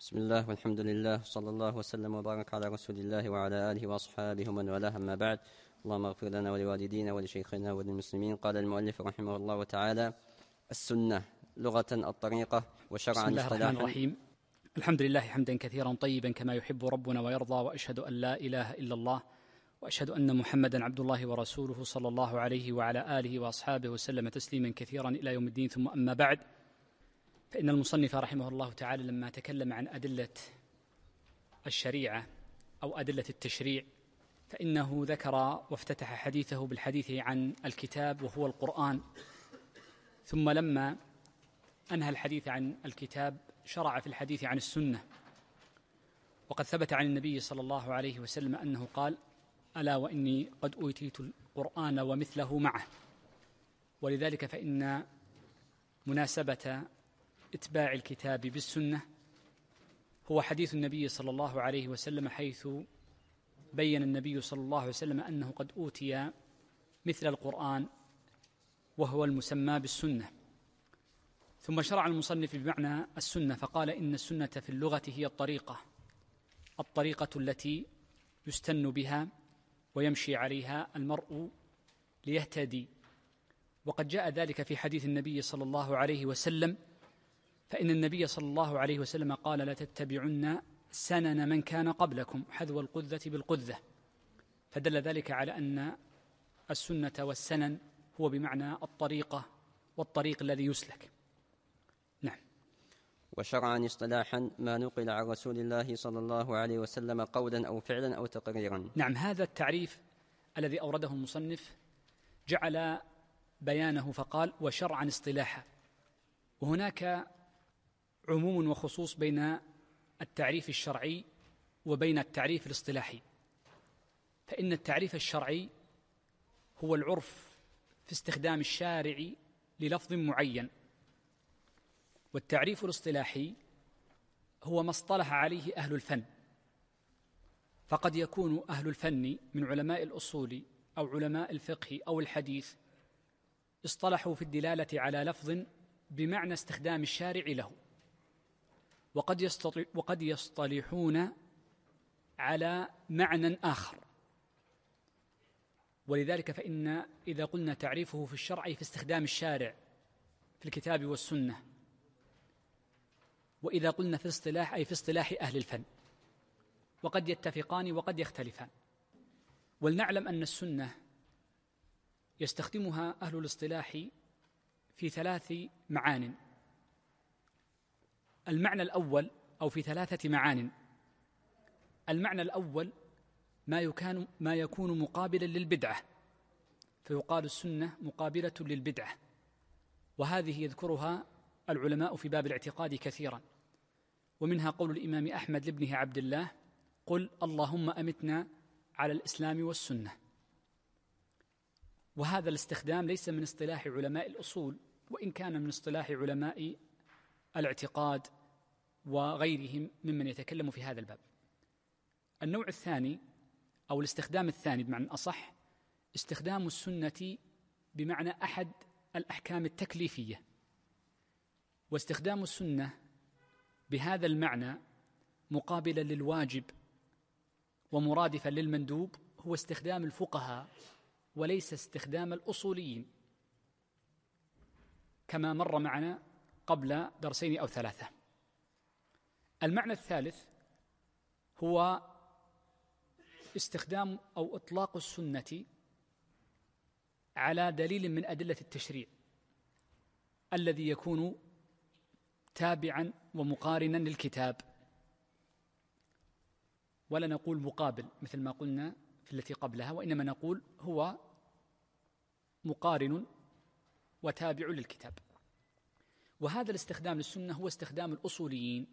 بسم الله والحمد لله صلى الله وسلم وبارك على رسول الله وعلى آله وأصحابه ومن والاه، أما بعد. اللهم اغفر لنا ولوالدينا ولشيخنا وللمسلمين. قال المؤلف رحمه الله تعالى: السنة لغة الطريقة، وشرعا بسم الله اصطلاحا. الرحمن الرحيم. الحمد لله حمدا كثيرا طيبا كما يحب ربنا ويرضى، وأشهد أن لا إله إلا الله، وأشهد أن محمدا عبد الله ورسوله صلى الله عليه وعلى آله وأصحابه وسلم تسليما كثيرا إلى يوم الدين. ثم أما بعد، فإن المصنف رحمه الله تعالى لما تكلم عن أدلة الشريعة أو أدلة التشريع، فإنه ذكر وافتتح حديثه بالحديث عن الكتاب وهو القرآن، ثم لما أنهى الحديث عن الكتاب شرع في الحديث عن السنة. وقد ثبت عن النبي صلى الله عليه وسلم أنه قال: ألا وإني قد أوتيت القرآن ومثله معه. ولذلك فإن مناسبة إتباع الكتاب بالسنة هو حديث النبي صلى الله عليه وسلم، حيث بين النبي صلى الله عليه وسلم أنه قد أوتي مثل القرآن وهو المسمى بالسنة. ثم شرع المصنف بمعنى السنة فقال: إن السنة في اللغة هي الطريقة التي يستن بها ويمشي عليها المرء ليهتدي. وقد جاء ذلك في حديث النبي صلى الله عليه وسلم، فإن النبي صلى الله عليه وسلم قال: لتتبعن سنن من كان قبلكم حذو القذة بالقذة. فدل ذلك على أن السنة والسنن هو بمعنى الطريقة والطريق الذي يسلك. نعم. وشرعا اصطلاحا ما نقل عن رسول الله صلى الله عليه وسلم قولا أو فعلا أو تقريرا. نعم، هذا التعريف الذي أورده المصنف جعل بيانه فقال: وشرعا اصطلاحا. وهناك عموم وخصوص بين التعريف الشرعي وبين التعريف الاصطلاحي. فإن التعريف الشرعي هو العرف في استخدام الشارع للفظ معين، والتعريف الاصطلاحي هو ما اصطلح عليه أهل الفن. فقد يكون أهل الفن من علماء الأصول أو علماء الفقه أو الحديث اصطلحوا في الدلالة على لفظ بمعنى استخدام الشارع له، وقد يصطلحون على معنى آخر. ولذلك فإن إذا قلنا تعريفه في الشرع في استخدام الشارع في الكتاب والسنة، وإذا قلنا في الاصطلاح أي في اصطلاح أهل الفن، وقد يتفقان وقد يختلفان. ولنعلم أن السنة يستخدمها أهل الاصطلاح في 3 معان. المعنى الأول أو في 3 معان. المعنى الأول ما يكون مقابلا للبدعة، فيقال السنة مقابلة للبدعة، وهذه يذكرها العلماء في باب الاعتقاد كثيرا، ومنها قول الإمام أحمد لابنه عبد الله: قل اللهم أمتنا على الإسلام والسنة. وهذا الاستخدام ليس من اصطلاح علماء الأصول، وإن كان من اصطلاح علماء الاعتقاد وغيرهم ممن يتكلم في هذا الباب. النوع الثاني أو الاستخدام الثاني بمعنى أصح استخدام السنة بمعنى أحد الأحكام التكليفية. واستخدام السنة بهذا المعنى مقابلا للواجب ومرادفا للمندوب هو استخدام الفقهاء وليس استخدام الأصوليين، كما مر معنا قبل 2 أو 3. المعنى الثالث هو استخدام أو إطلاق السنة على دليل من أدلة التشريع الذي يكون تابعا ومقارنا للكتاب، ولا نقول مقابل مثل ما قلنا في التي قبلها، وإنما نقول هو مقارن وتابع للكتاب. وهذا الاستخدام للسنة هو استخدام الأصوليين.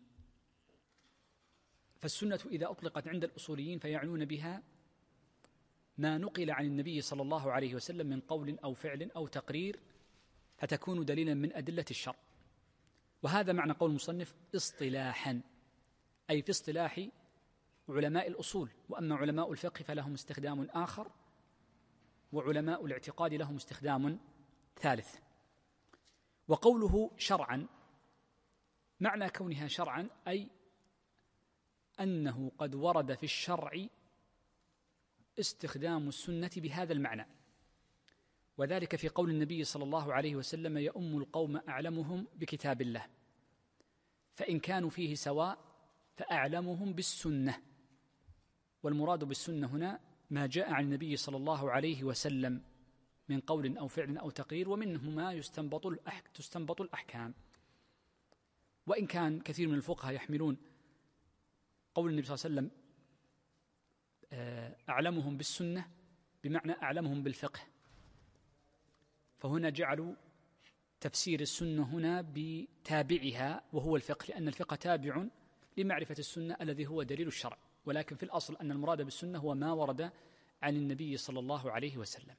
فالسنة إذا أطلقت عند الأصوليين فيعنون بها ما نقل عن النبي صلى الله عليه وسلم من قول أو فعل أو تقرير، فتكون دليلا من أدلة الشرع. وهذا معنى قول المصنف اصطلاحا، أي في اصطلاح علماء الأصول. وأما علماء الفقه فلهم استخدام آخر، وعلماء الاعتقاد لهم استخدام ثالث. وقوله شرعا، معنى كونها شرعا أي أنه قد ورد في الشرع استخدام السنة بهذا المعنى، وذلك في قول النبي صلى الله عليه وسلم: يؤم القوم أعلمهم بكتاب الله، فإن كانوا فيه سواء فأعلمهم بالسنة. والمراد بالسنة هنا ما جاء عن النبي صلى الله عليه وسلم من قول أو فعل أو تقرير، ومنه ما تستنبط الأحكام. وإن كان كثير من الفقهاء يحملون قول النبي صلى الله عليه وسلم أعلمهم بالسنة بمعنى أعلمهم بالفقه، فهنا جعلوا تفسير السنة هنا بتابعها وهو الفقه، لأن الفقه تابع لمعرفة السنة الذي هو دليل الشرع، ولكن في الأصل أن المراد بالسنة هو ما ورد عن النبي صلى الله عليه وسلم.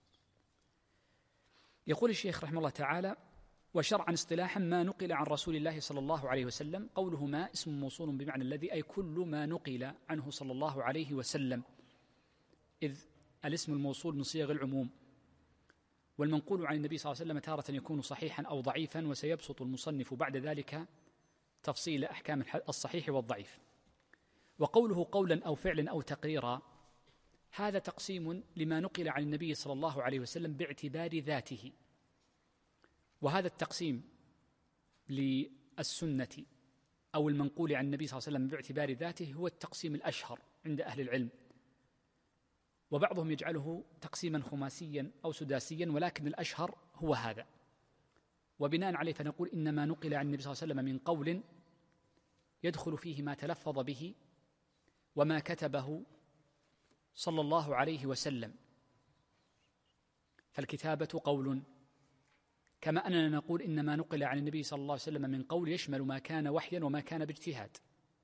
يقول الشيخ رحمه الله تعالى: وشرعا اصطلاحا ما نقل عن رسول الله صلى الله عليه وسلم. قوله ما اسم موصول بمعنى الذي، أي كل ما نقل عنه صلى الله عليه وسلم، إذ الاسم الموصول من صيغ العموم، والمنقول عن النبي صلى الله عليه وسلم تارة يكون صحيحا أو ضعيفا، وسيبسط المصنف بعد ذلك تفصيل أحكام الصحيح والضعيف. وقوله قولا أو فعلا أو تقريرا، هذا تقسيم لما نقل عن النبي صلى الله عليه وسلم باعتبار ذاته، وهذا التقسيم للسنة أو المنقول عن النبي صلى الله عليه وسلم باعتبار ذاته هو التقسيم الأشهر عند أهل العلم، وبعضهم يجعله تقسيما خماسيا أو سداسيا، ولكن الأشهر هو هذا. وبناء عليه فنقول إنما نقل عن النبي صلى الله عليه وسلم من قول يدخل فيه ما تلفظ به وما كتبه صلى الله عليه وسلم، فالكتابة قول، كما أننا نقول إنما نقل عن النبي صلى الله عليه وسلم من قول يشمل ما كان وحيا وما كان باجتهاد.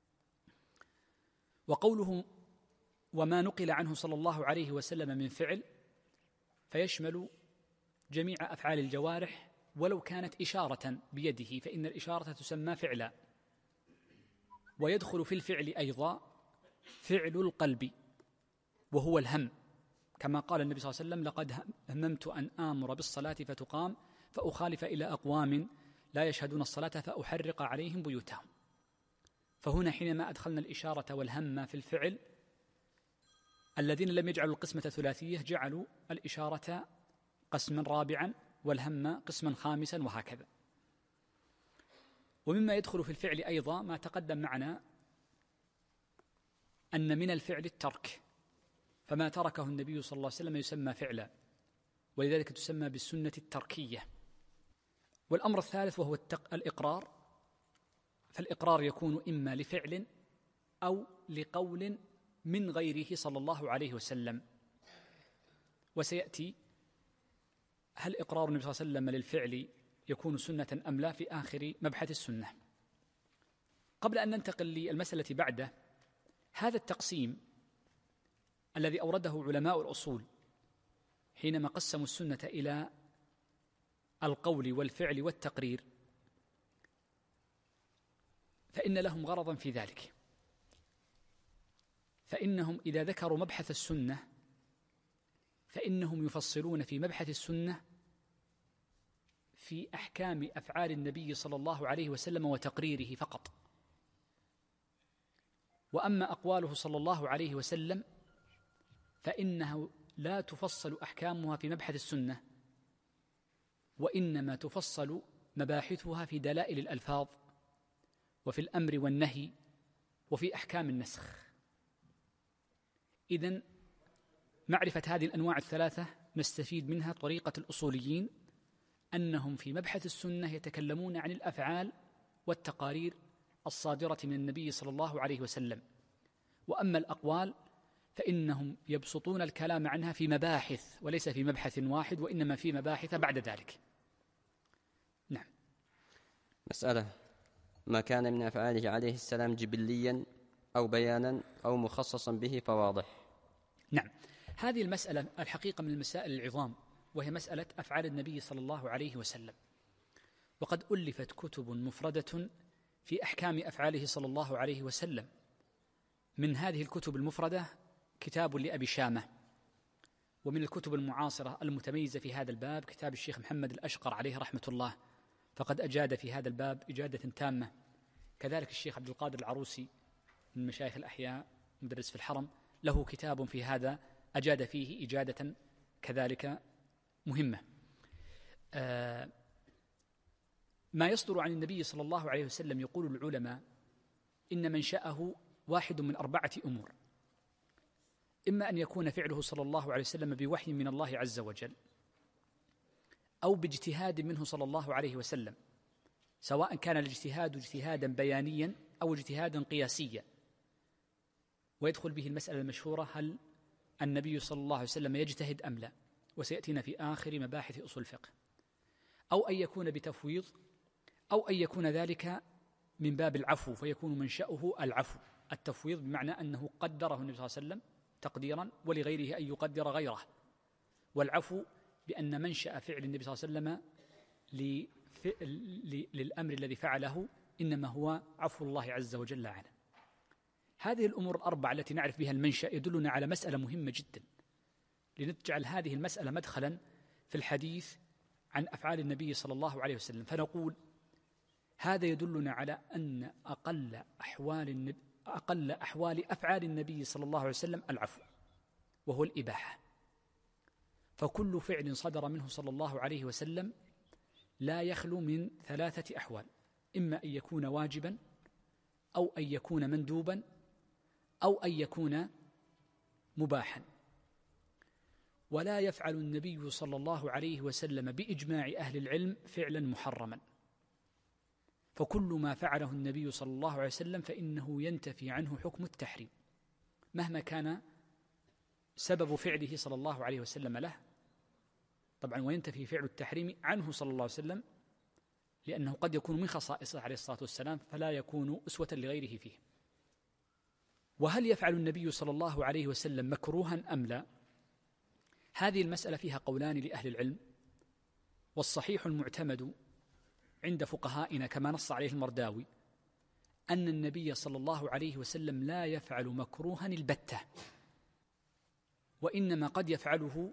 وقوله وما نقل عنه صلى الله عليه وسلم من فعل فيشمل جميع أفعال الجوارح ولو كانت إشارة بيده، فإن الإشارة تسمى فعلا. ويدخل في الفعل أيضا فعل القلب وهو الهم، كما قال النبي صلى الله عليه وسلم: لقد هممت أن آمر بالصلاة فتقام فأخالف إلى أقوام لا يشهدون الصلاة فأحرق عليهم بيوتهم. فهنا حينما أدخلنا الإشارة والهم في الفعل، الذين لم يجعلوا القسمة ثلاثية جعلوا الإشارة قسما رابعا والهم قسما خامسا وهكذا. ومما يدخل في الفعل أيضا ما تقدم معنا أن من الفعل الترك، فما تركه النبي صلى الله عليه وسلم يسمى فعلا، ولذلك تسمى بالسنة التركية. والأمر الثالث وهو الإقرار، فالإقرار يكون إما لفعل أو لقول من غيره صلى الله عليه وسلم. وسيأتي هل إقرار النبي صلى الله عليه وسلم للفعل يكون سنة أم لا في آخر مبحث السنة. قبل أن ننتقل للمسألة بعده، هذا التقسيم الذي أورده علماء الأصول حينما قسموا السنة إلى القول والفعل والتقرير، فإن لهم غرضا في ذلك، فإنهم إذا ذكروا مبحث السنة فإنهم يفصلون في مبحث السنة في أحكام أفعال النبي صلى الله عليه وسلم وتقريره فقط. وأما أقواله صلى الله عليه وسلم فإنه لا تفصل أحكامها في مبحث السنة، وإنما تفصل مباحثها في دلائل الألفاظ وفي الأمر والنهي وفي أحكام النسخ. إذن معرفة هذه الأنواع الثلاثة نستفيد منها طريقة الأصوليين، أنهم في مبحث السنة يتكلمون عن الأفعال والتقارير الصادرة من النبي صلى الله عليه وسلم، وأما الأقوال فإنهم يبسطون الكلام عنها في مباحث وليس في مبحث واحد، وإنما في مباحث بعد ذلك. نعم. مسألة: ما كان من أفعاله عليه السلام جبليا أو بيانا أو مخصصا به فواضح. نعم، هذه المسألة الحقيقة من المسائل العظام، وهي مسألة أفعال النبي صلى الله عليه وسلم، وقد ألفت كتب مفردة في أحكام أفعاله صلى الله عليه وسلم. من هذه الكتب المفردة كتاب لأبي شامة، ومن الكتب المعاصرة المتميزة في هذا الباب كتاب الشيخ محمد الأشقر عليه رحمة الله، فقد أجاد في هذا الباب إجادة تامة. كذلك الشيخ عبد القادر العروسي من مشايخ الأحياء مدرس في الحرم، له كتاب في هذا أجاد فيه إجادة كذلك مهمة. ما يصدر عن النبي صلى الله عليه وسلم يقول العلماء إن منشأه واحد من 4 أمور: إما أن يكون فعله صلى الله عليه وسلم بوحي من الله عز وجل، أو باجتهاد منه صلى الله عليه وسلم، سواء كان الاجتهاد اجتهادا بيانيا أو اجتهادا قياسيا. ويدخل به المسألة المشهورة: هل النبي صلى الله عليه وسلم يجتهد أم لا؟ وسيأتينا في آخر مباحث أصول الفقه. أو أن يكون بتفويض، أو أن يكون ذلك من باب العفو، فيكون منشأه العفو. التفويض بمعنى أنه قدره النبي صلى الله عليه وسلم تقديرا، ولغيره أن يقدر غيره. والعفو بأن منشأ فعل النبي صلى الله عليه وسلم للأمر الذي فعله إنما هو عفو الله عز وجل عنه. هذه الأمور ال4 التي نعرف بها المنشأ يدلنا على مسألة مهمة جدا، لنجعل هذه المسألة مدخلا في الحديث عن أفعال النبي صلى الله عليه وسلم. فنقول هذا يدلنا على أن أقل أحوال أفعال النبي صلى الله عليه وسلم العفو، وهو الإباحة. فكل فعل صدر منه صلى الله عليه وسلم لا يخلو من 3 أحوال: إما أن يكون واجبا، أو أن يكون مندوبا، أو أن يكون مباحا. ولا يفعل النبي صلى الله عليه وسلم بإجماع أهل العلم فعلا محرما. فكل ما فعله النبي صلى الله عليه وسلم فإنه ينتفي عنه حكم التحريم مهما كان سبب فعله صلى الله عليه وسلم له، طبعا، وينتفي فعل التحريم عنه صلى الله عليه وسلم لأنه قد يكون من خصائصه عليه الصلاة والسلام، فلا يكون أسوة لغيره فيه. وهل يفعل النبي صلى الله عليه وسلم مكروها أم لا؟ هذه المسألة فيها قولان لأهل العلم، والصحيح المعتمد عند فقهائنا كما نص عليه المرداوي أن النبي صلى الله عليه وسلم لا يفعل مكروها البتة، وإنما قد يفعله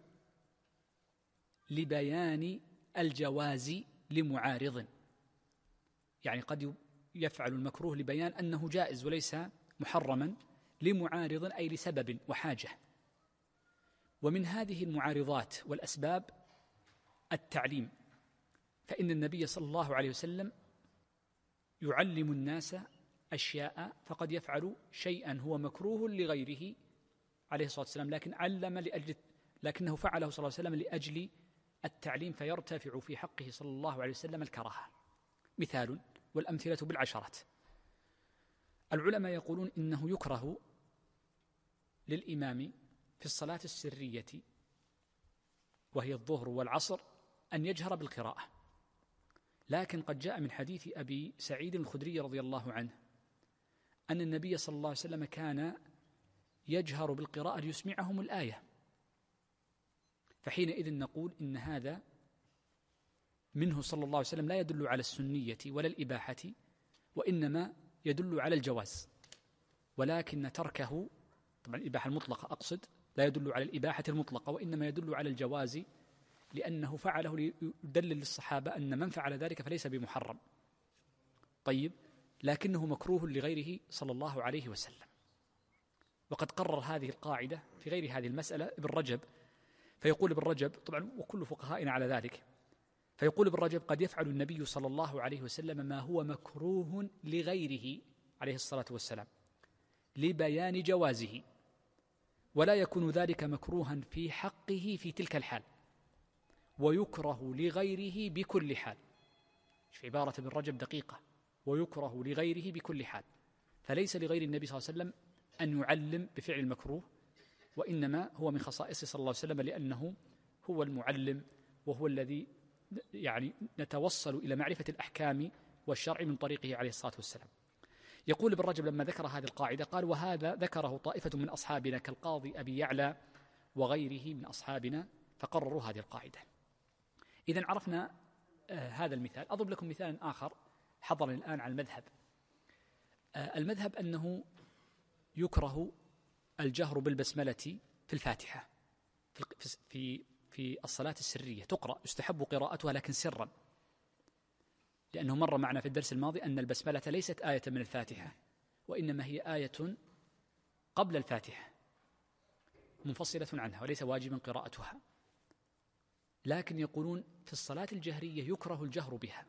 لبيان الجواز لمعارض. يعني قد يفعل المكروه لبيان أنه جائز وليس محرما لمعارض، أي لسبب وحاجة. ومن هذه المعارضات والأسباب التعليم، فإن النبي صلى الله عليه وسلم يعلم الناس أشياء، فقد يفعل شيئا هو مكروه لغيره عليه الصلاة والسلام، لكنه فعله صلى الله عليه وسلم لأجل التعليم، فيرتفع في حقه صلى الله عليه وسلم الكراهة. مثال، والأمثلة بالعشرات. العلماء يقولون إنه يكره للإمام في الصلاة السرية وهي الظهر والعصر أن يجهر بالقراءة، لكن قد جاء من حديث أبي سعيد الخدري رضي الله عنه أن النبي صلى الله عليه وسلم كان يجهر بالقراءة ليسمعهم الآية، فحينئذ نقول إن هذا منه صلى الله عليه وسلم لا يدل على السنية ولا الإباحة، وإنما يدل على الجواز، ولكن تركه، طبعا الإباحة المطلقة أقصد، لا يدل على الإباحة المطلقة، وإنما يدل على الجواز، لأنه فعله ليدلل للصحابة أن من فعل ذلك فليس بمحرم. طيب، لكنه مكروه لغيره صلى الله عليه وسلم. وقد قرر هذه القاعدة في غير هذه المسألة ابن رجب، فيقول ابن رجب، طبعا وكل فقهائنا على ذلك، فيقول ابن رجب: قد يفعل النبي صلى الله عليه وسلم ما هو مكروه لغيره عليه الصلاة والسلام لبيان جوازه، ولا يكون ذلك مكروها في حقه في تلك الحال، ويكره لغيره بكل حال. في عبارة ابن رجب دقيقة: ويكره لغيره بكل حال، فليس لغير النبي صلى الله عليه وسلم أن يعلم بفعل المكروه، وإنما هو من خصائصه صلى الله عليه وسلم، لأنه هو المعلم، وهو الذي يعني نتوصل إلى معرفة الأحكام والشرع من طريقه عليه الصلاة والسلام. يقول ابن رجب لما ذكر هذه القاعدة قال: وهذا ذكره طائفة من أصحابنا كالقاضي أبي يعلى وغيره من أصحابنا فقرروا هذه القاعدة. إذن عرفنا هذا المثال. أضرب لكم مثال آخر حضرني الآن على المذهب. المذهب أنه يكره الجهر بالبسملة في الفاتحة في الصلاة السرية، تقرأ، يستحب قراءتها لكن سرا، لأنه مر معنا في الدرس الماضي أن البسملة ليست آية من الفاتحة، وإنما هي آية قبل الفاتحة منفصلة عنها وليس واجبا قراءتها، لكن يقولون في الصلاة الجهرية يكره الجهر بها.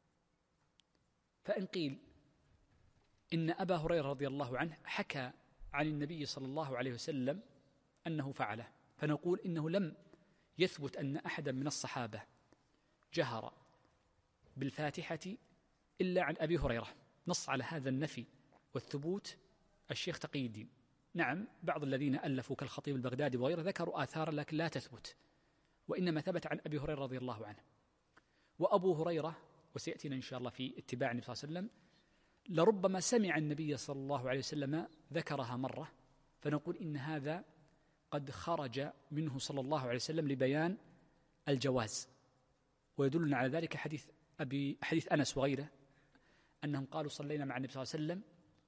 فإن قيل إن أبا هريرة رضي الله عنه حكى عن النبي صلى الله عليه وسلم أنه فعله، فنقول إنه لم يثبت أن أحدا من الصحابة جهر بالفاتحة إلا عن أبي هريرة. نص على هذا النفي والثبوت الشيخ تقي الدين. نعم، بعض الذين ألفوا كالخطيب البغدادي وغيره ذكروا آثارا لكن لا تثبت، وإنما ثبت عن أبي هريرة رضي الله عنه. وأبو هريرة، وسيأتينا إن شاء الله في اتباع النبي صلى الله عليه وسلم، لربما سمع النبي صلى الله عليه وسلم ذكرها مرة، فنقول إن هذا قد خرج منه صلى الله عليه وسلم لبيان الجواز. ويدلنا على ذلك حديث أنس وغيره أنهم قالوا صلينا مع النبي صلى الله عليه وسلم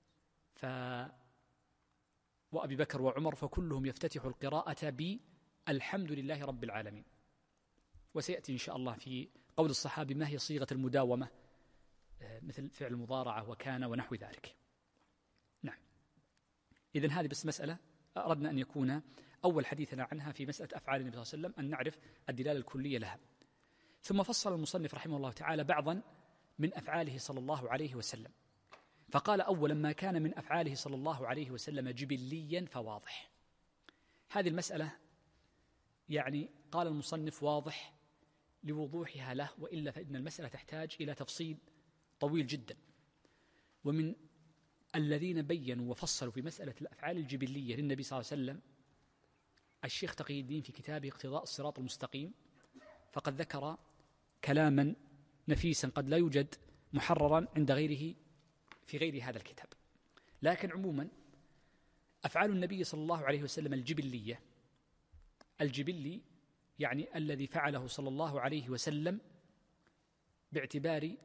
وأبي بكر وعمر فكلهم يفتتح القراءة بالحمد لله رب العالمين. وسيأتي إن شاء الله في قول الصحابي ما هي صيغة المداومة، مثل فعل المضارعة وكان ونحو ذلك. نعم، إذن هذه بس مسألة أردنا أن يكون أول حديثنا عنها في مسألة أفعال النبي صلى الله عليه وسلم، أن نعرف الدلالة الكلية لها. ثم فصل المصنف رحمه الله تعالى بعضا من أفعاله صلى الله عليه وسلم، فقال أولا ما كان من أفعاله صلى الله عليه وسلم جبليا فواضح. هذه المسألة يعني قال المصنف واضح لوضوحها له، وإلا فإن المسألة تحتاج إلى تفصيل طويل جدا. ومن الذين بينوا وفصلوا في مسألة الأفعال الجبلية للنبي صلى الله عليه وسلم الشيخ تقي الدين في كتابه اقتضاء الصراط المستقيم، فقد ذكر كلاما نفيسا قد لا يوجد محررا عند غيره في غير هذا الكتاب. لكن عموما أفعال النبي صلى الله عليه وسلم الجبلي يعني الذي فعله صلى الله عليه وسلم باعتبار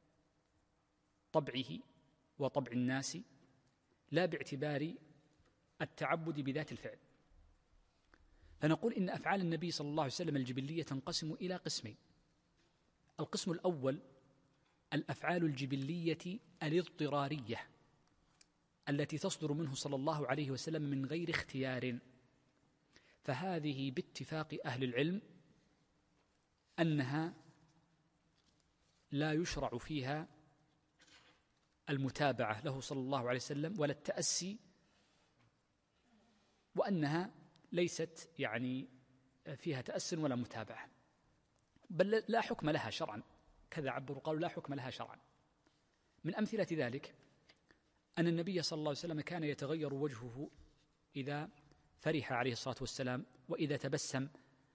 طبعه وطبع الناس، لا باعتبار التعبد بذات الفعل. فنقول إن أفعال النبي صلى الله عليه وسلم الجبلية تنقسم إلى قسمين. القسم الأول الأفعال الجبلية الاضطرارية التي تصدر منه صلى الله عليه وسلم من غير اختيار، فهذه باتفاق أهل العلم أنها لا يشرع فيها المتابعة له صلى الله عليه وسلم ولا التأسي، وأنها ليست يعني فيها تأس ولا متابعة، بل لا حكم لها شرعا، كذا عبروا قالوا لا حكم لها شرعا. من أمثلة ذلك أن النبي صلى الله عليه وسلم كان يتغير وجهه إذا فرح عليه الصلاة والسلام، وإذا تبسم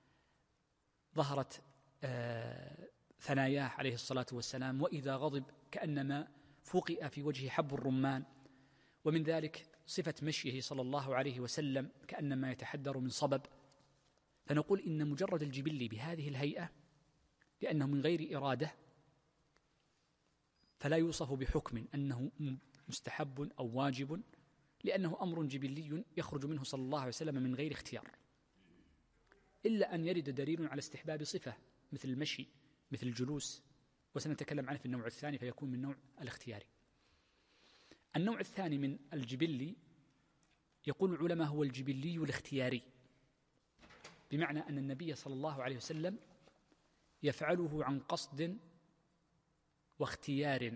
ظهرت ثناياه عليه الصلاة والسلام، وإذا غضب كأنما فوقئ في وجهه حب الرمان. ومن ذلك صفة مشيه صلى الله عليه وسلم كأنما يتحدر من صبب. فنقول إن مجرد الجبل بهذه الهيئة لأنه من غير إرادة فلا يوصف بحكم أنه مستحب أو واجب، لأنه أمر جبلي يخرج منه صلى الله عليه وسلم من غير اختيار، إلا أن يرد دليل على استحباب صفة مثل المشي مثل الجلوس، وسنتكلم عنه في النوع الثاني فيكون من نوع الاختياري. النوع الثاني من الجبلي يقول العلماء هو الجبلي الاختياري، بمعنى أن النبي صلى الله عليه وسلم يفعله عن قصد واختيار،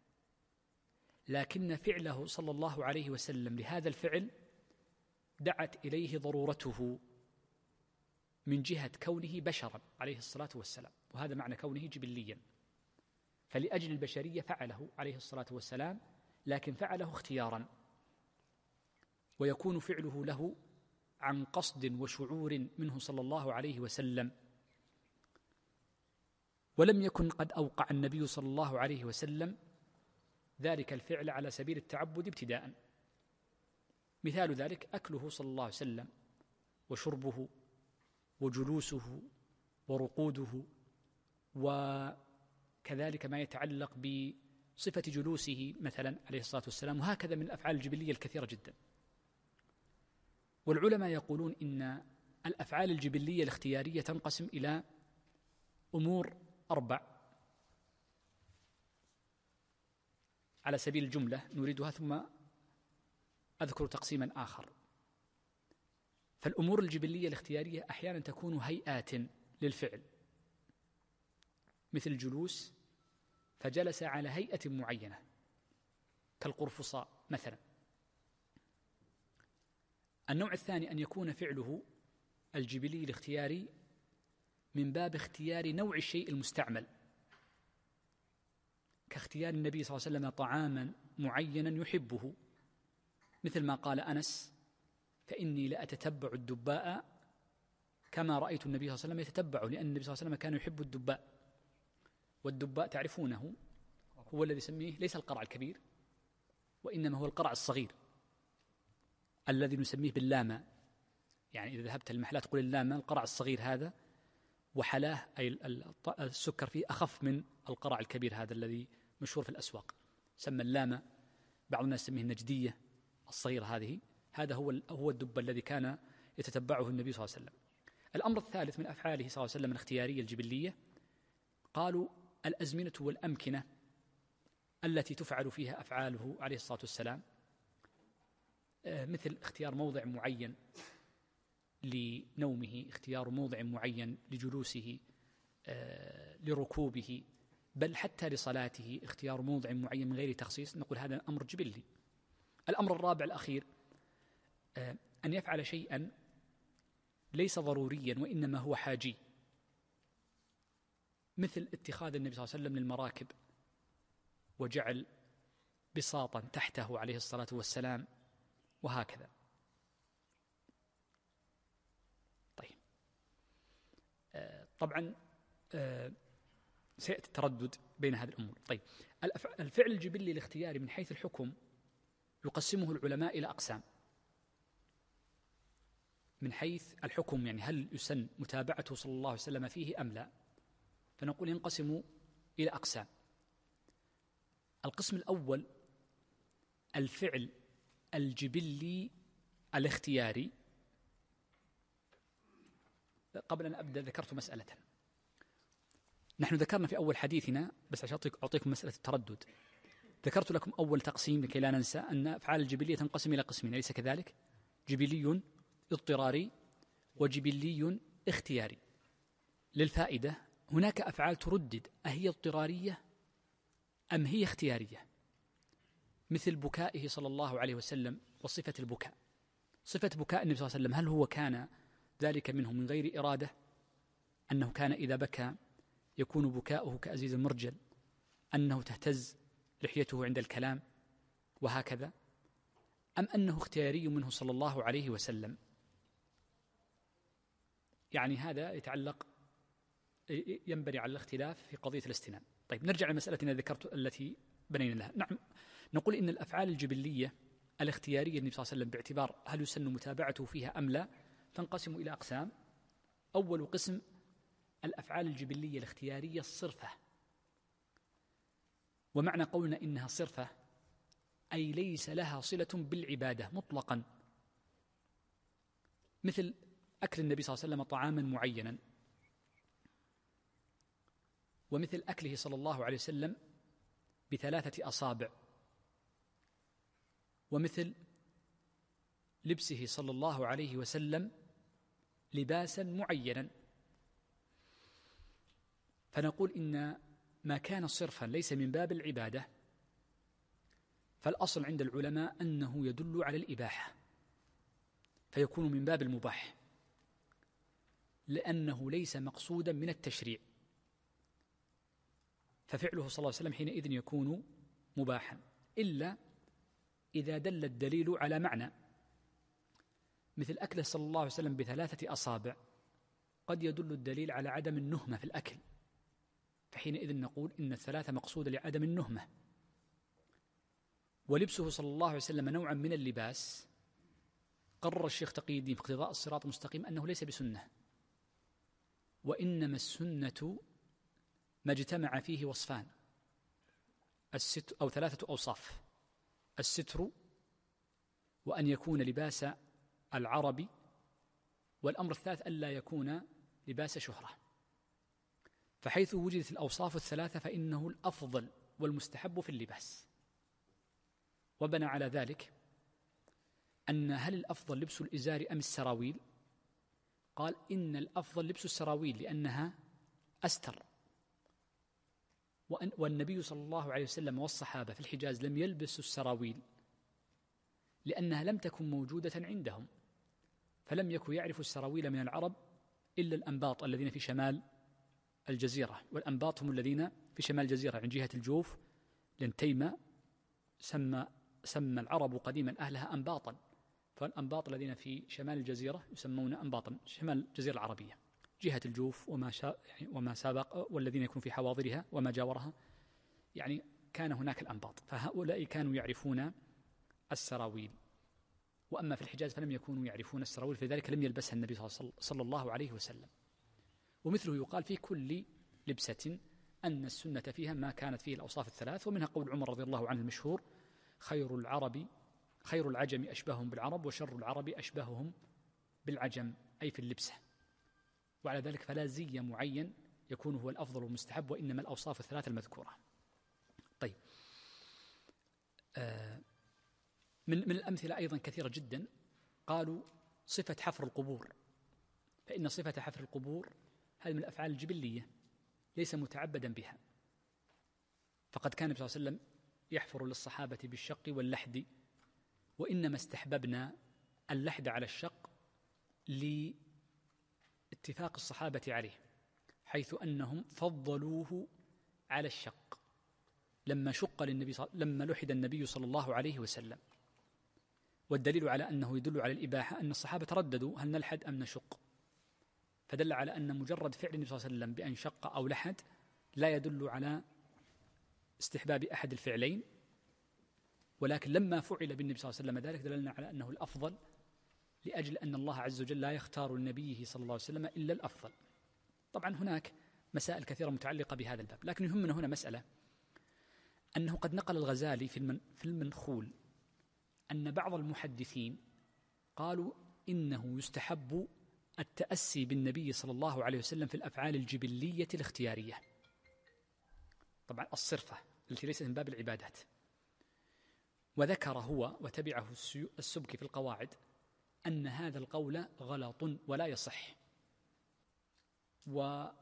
لكن فعله صلى الله عليه وسلم لهذا الفعل دعت إليه ضرورته من جهة كونه بشرا عليه الصلاة والسلام، وهذا معنى كونه جبليا. فلأجل البشرية فعله عليه الصلاة والسلام، لكن فعله اختيارا، ويكون فعله له عن قصد وشعور منه صلى الله عليه وسلم. ولم يكن قد أوقع النبي صلى الله عليه وسلم ذلك الفعل على سبيل التعبد ابتداء. مثال ذلك أكله صلى الله عليه وسلم وشربه وجلوسه ورقوده، وكذلك ما يتعلق بصفة جلوسه مثلا عليه الصلاة والسلام، وهكذا من الأفعال الجبلية الكثيرة جدا. والعلماء يقولون إن الأفعال الجبلية الاختيارية تنقسم إلى أمور 4 على سبيل الجملة نريدها ثم أذكر تقسيما آخر. فالأمور الجبلية الاختيارية أحيانا تكون هيئات للفعل، مثل الجلوس فجلس على هيئة معينة كالقرفصاء مثلا. النوع الثاني أن يكون فعله الجبلي الاختياري من باب اختيار نوع الشيء المستعمل، كاختيار النبي صلى الله عليه وسلم طعاما معينا يحبه، مثل ما قال أنس: فإني لأتتبع الدباء كما رأيت النبي صلى الله عليه وسلم يتتبعه، لأن النبي صلى الله عليه وسلم كان يحب الدباء. والدباء تعرفونه هو الذي يسميه ليس القرع الكبير، وإنما هو القرع الصغير الذي نسميه باللامة. يعني إذا ذهبت المحلات تقول اللامة، القرع الصغير هذا، وحلاه أي السكر فيه أخف من القرع الكبير هذا الذي مشهور في الأسواق، سمى اللامة، بعض الناس يسميه النجدية الصغيرة هذه. هذا هو الدب الذي كان يتتبعه النبي صلى الله عليه وسلم. الأمر الثالث من أفعاله صلى الله عليه وسلم الاختيارية الجبلية، قالوا الأزمنة والأمكنة التي تفعل فيها أفعاله عليه الصلاة والسلام، مثل اختيار موضع معين لنومه، اختيار موضع معين لجلوسه، لركوبه، بل حتى لصلاته اختيار موضع معين من غير تخصيص، نقول هذا أمر جبلي. الأمر الرابع الأخير أن يفعل شيئا ليس ضروريا وإنما هو حاجي، مثل اتخاذ النبي صلى الله عليه وسلم للمراكب وجعل بساطا تحته عليه الصلاة والسلام، وهكذا. طيب، طبعا سيأتي التردد بين هذه الأمور. طيب، الفعل الجبلي الاختياري من حيث الحكم يقسمه العلماء إلى أقسام. من حيث الحكم، يعني هل يسن متابعته صلى الله عليه وسلم فيه أم لا، فنقول ينقسم إلى أقسام. القسم الأول الفعل الجبلي الاختياري. قبل أن أبدأ ذكرت مسألة، نحن ذكرنا في أول حديثنا، بس عشان أعطيكم مسألة التردد، ذكرت لكم أول تقسيم لكي لا ننسى أن أفعال الجبلية تنقسم إلى قسمين، أليس كذلك؟ جبلي اضطراري وجبلي اختياري. للفائدة، هناك أفعال تردد أهي اضطرارية أم هي اختيارية، مثل بكائه صلى الله عليه وسلم وصفة البكاء. صفة بكاء النبي صلى الله عليه وسلم، هل هو كان ذلك منه من غير إرادة، أنه كان إذا بكى يكون بكاؤه كأزيز المرجل، أنه تهتز لحيته عند الكلام وهكذا، أم أنه اختياري منه صلى الله عليه وسلم؟ يعني هذا يتعلق، ينبني على الاختلاف في قضية الاستنان. طيب، نرجع للمسألة التي ذكرت التي بنينا لها. نعم، نقول إن الأفعال الجبلية الاختيارية النبي صلى الله عليه وسلم باعتبار هل يسن متابعته فيها أم لا تنقسم إلى أقسام. أول قسم الأفعال الجبلية الاختيارية الصرفة. ومعنى قولنا إنها صرفة أي ليس لها صلة بالعبادة مطلقا، مثل أكل النبي صلى الله عليه وسلم طعاما معينا، ومثل أكله صلى الله عليه وسلم ب3 أصابع، ومثل لبسه صلى الله عليه وسلم لباسا معينا. فنقول إن ما كان صرفا ليس من باب العبادة، فالأصل عند العلماء أنه يدل على الإباحة، فيكون من باب المباح، لأنه ليس مقصودا من التشريع، ففعله صلى الله عليه وسلم حينئذ يكون مباحا، إلا إذا دل الدليل على معنى، مثل أكله صلى الله عليه وسلم ب3 أصابع، قد يدل الدليل على عدم النهمة في الأكل، فحينئذ نقول إن ال3 مقصودة لعدم النهمة. ولبسه صلى الله عليه وسلم نوعا من اللباس، قرر الشيخ تقي الدين في اقتضاء الصراط المستقيم أنه ليس بسنة، وإنما السنة ما اجتمع فيه وصفان، الستر أو 3 أوصاف: الستر، وأن يكون لباس العرب، والأمر الثالث ألا يكون لباس شهرة. فحيث وجدت الأوصاف ال3 فإنه الأفضل والمستحب في اللباس. وبنى على ذلك أن هل الأفضل لبس الإزار أم السراويل؟ قال إن الأفضل لبس السراويل لأنها أستر، والنبي صلى الله عليه وسلم والصحابة في الحجاز لم يلبسوا السراويل لأنها لم تكن موجودة عندهم، فلم يكن يعرفوا السراويل من العرب إلا الأنباط الذين في شمال الجزيرة، والأنباط هم الذين في شمال الجزيرة عند جهة الجوف، لأن تيمة سمى العرب قديما أهلها أنباطا، فالأنباط الذين في شمال الجزيرة يسمون أنباطا، شمال الجزيرة العربية جهة الجوف وما سابق، والذين يكون في حواضرها وما جاورها، يعني كان هناك الأنباط، فهؤلاء كانوا يعرفون السراويل. وأما في الحجاز فلم يكونوا يعرفون السراويل، فلذلك لم يلبسها النبي صلى الله عليه وسلم. ومثله يقال في كل لبسة أن السنة فيها ما كانت فيه الأوصاف الثلاث، ومنها قول عمر رضي الله عنه المشهور: خير العجم أشبههم بالعرب وشر العرب أشبههم بالعجم، أي في اللبسة. وعلى ذلك فلا زي معين يكون هو الأفضل والمستحب، وإنما الأوصاف الثلاث المذكورة. طيب، من الأمثلة أيضا كثيرة جدا. قالوا صفة حفر القبور، فإن صفة حفر القبور هذه من الأفعال الجبلية ليس متعبدا بها، فقد كان النبي صلى الله عليه وسلم يحفر للصحابة بالشق واللحد، وإنما استحببنا اللحد على الشق لاتفاق الصحابة عليه، حيث أنهم فضلوه على الشق لما لحد النبي صلى الله عليه وسلم. والدليل على أنه يدل على الإباحة أن الصحابة ترددوا هل نلحد أم نشق، فدل على أن مجرد فعل النبي صلى الله عليه وسلم بأن شق أو لحد لا يدل على استحباب أحد الفعلين، ولكن لما فعل بالنبي صلى الله عليه وسلم ذلك دللنا على أنه الأفضل، لأجل أن الله عز وجل لا يختار لنبيه صلى الله عليه وسلم إلا الأفضل. طبعا هناك مسائل كثيرة متعلقة بهذا الباب، لكن يهمنا هنا مسألة أنه قد نقل الغزالي في المنخول أن بعض المحدثين قالوا إنه يستحب التأسي بالنبي صلى الله عليه وسلم في الأفعال الجبلية الاختيارية، طبعا الصرفة التي ليست من باب العبادات. وذكر هو وتبعه السبكي في القواعد أن هذا القول غلط ولا يصح، ويقصد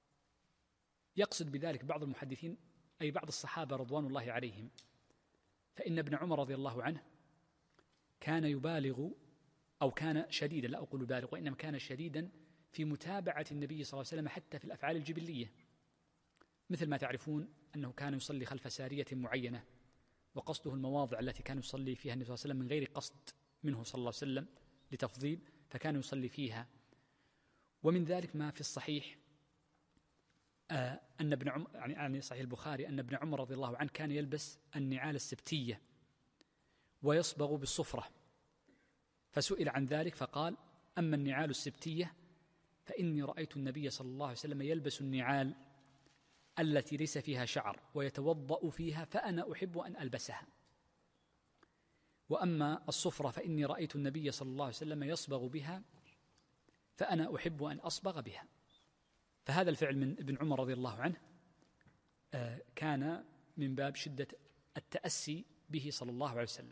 بذلك بعض المحدثين أي بعض الصحابة رضوان الله عليهم، فإن ابن عمر رضي الله عنه كان يبالغ أو كان شديدا، لا أقول بالغ وإنما كان شديدا في متابعة النبي صلى الله عليه وسلم حتى في الأفعال الجبلية، مثل ما تعرفون أنه كان يصلي خلف سارية معينة وقصده المواضع التي كان يصلي فيها النبي صلى الله عليه وسلم من غير قصد منه صلى الله عليه وسلم لتفضيل، فكان يصلي فيها. ومن ذلك ما في الصحيح أن ابن عمر يعني صحيح البخاري أن ابن عمر رضي الله عنه كان يلبس النعال السبتية ويصبغ بالصفرة، فسئل عن ذلك فقال: أما النعال السبتية فإني رأيت النبي صلى الله عليه وسلم يلبس النعال التي ليس فيها شعر ويتوضأ فيها، فأنا أحب أن ألبسها. وأما الصفرة فإني رأيت النبي صلى الله عليه وسلم يصبغ بها، فأنا أحب أن أصبغ بها. فهذا الفعل من ابن عمر رضي الله عنه كان من باب شدة التأسي به صلى الله عليه وسلم.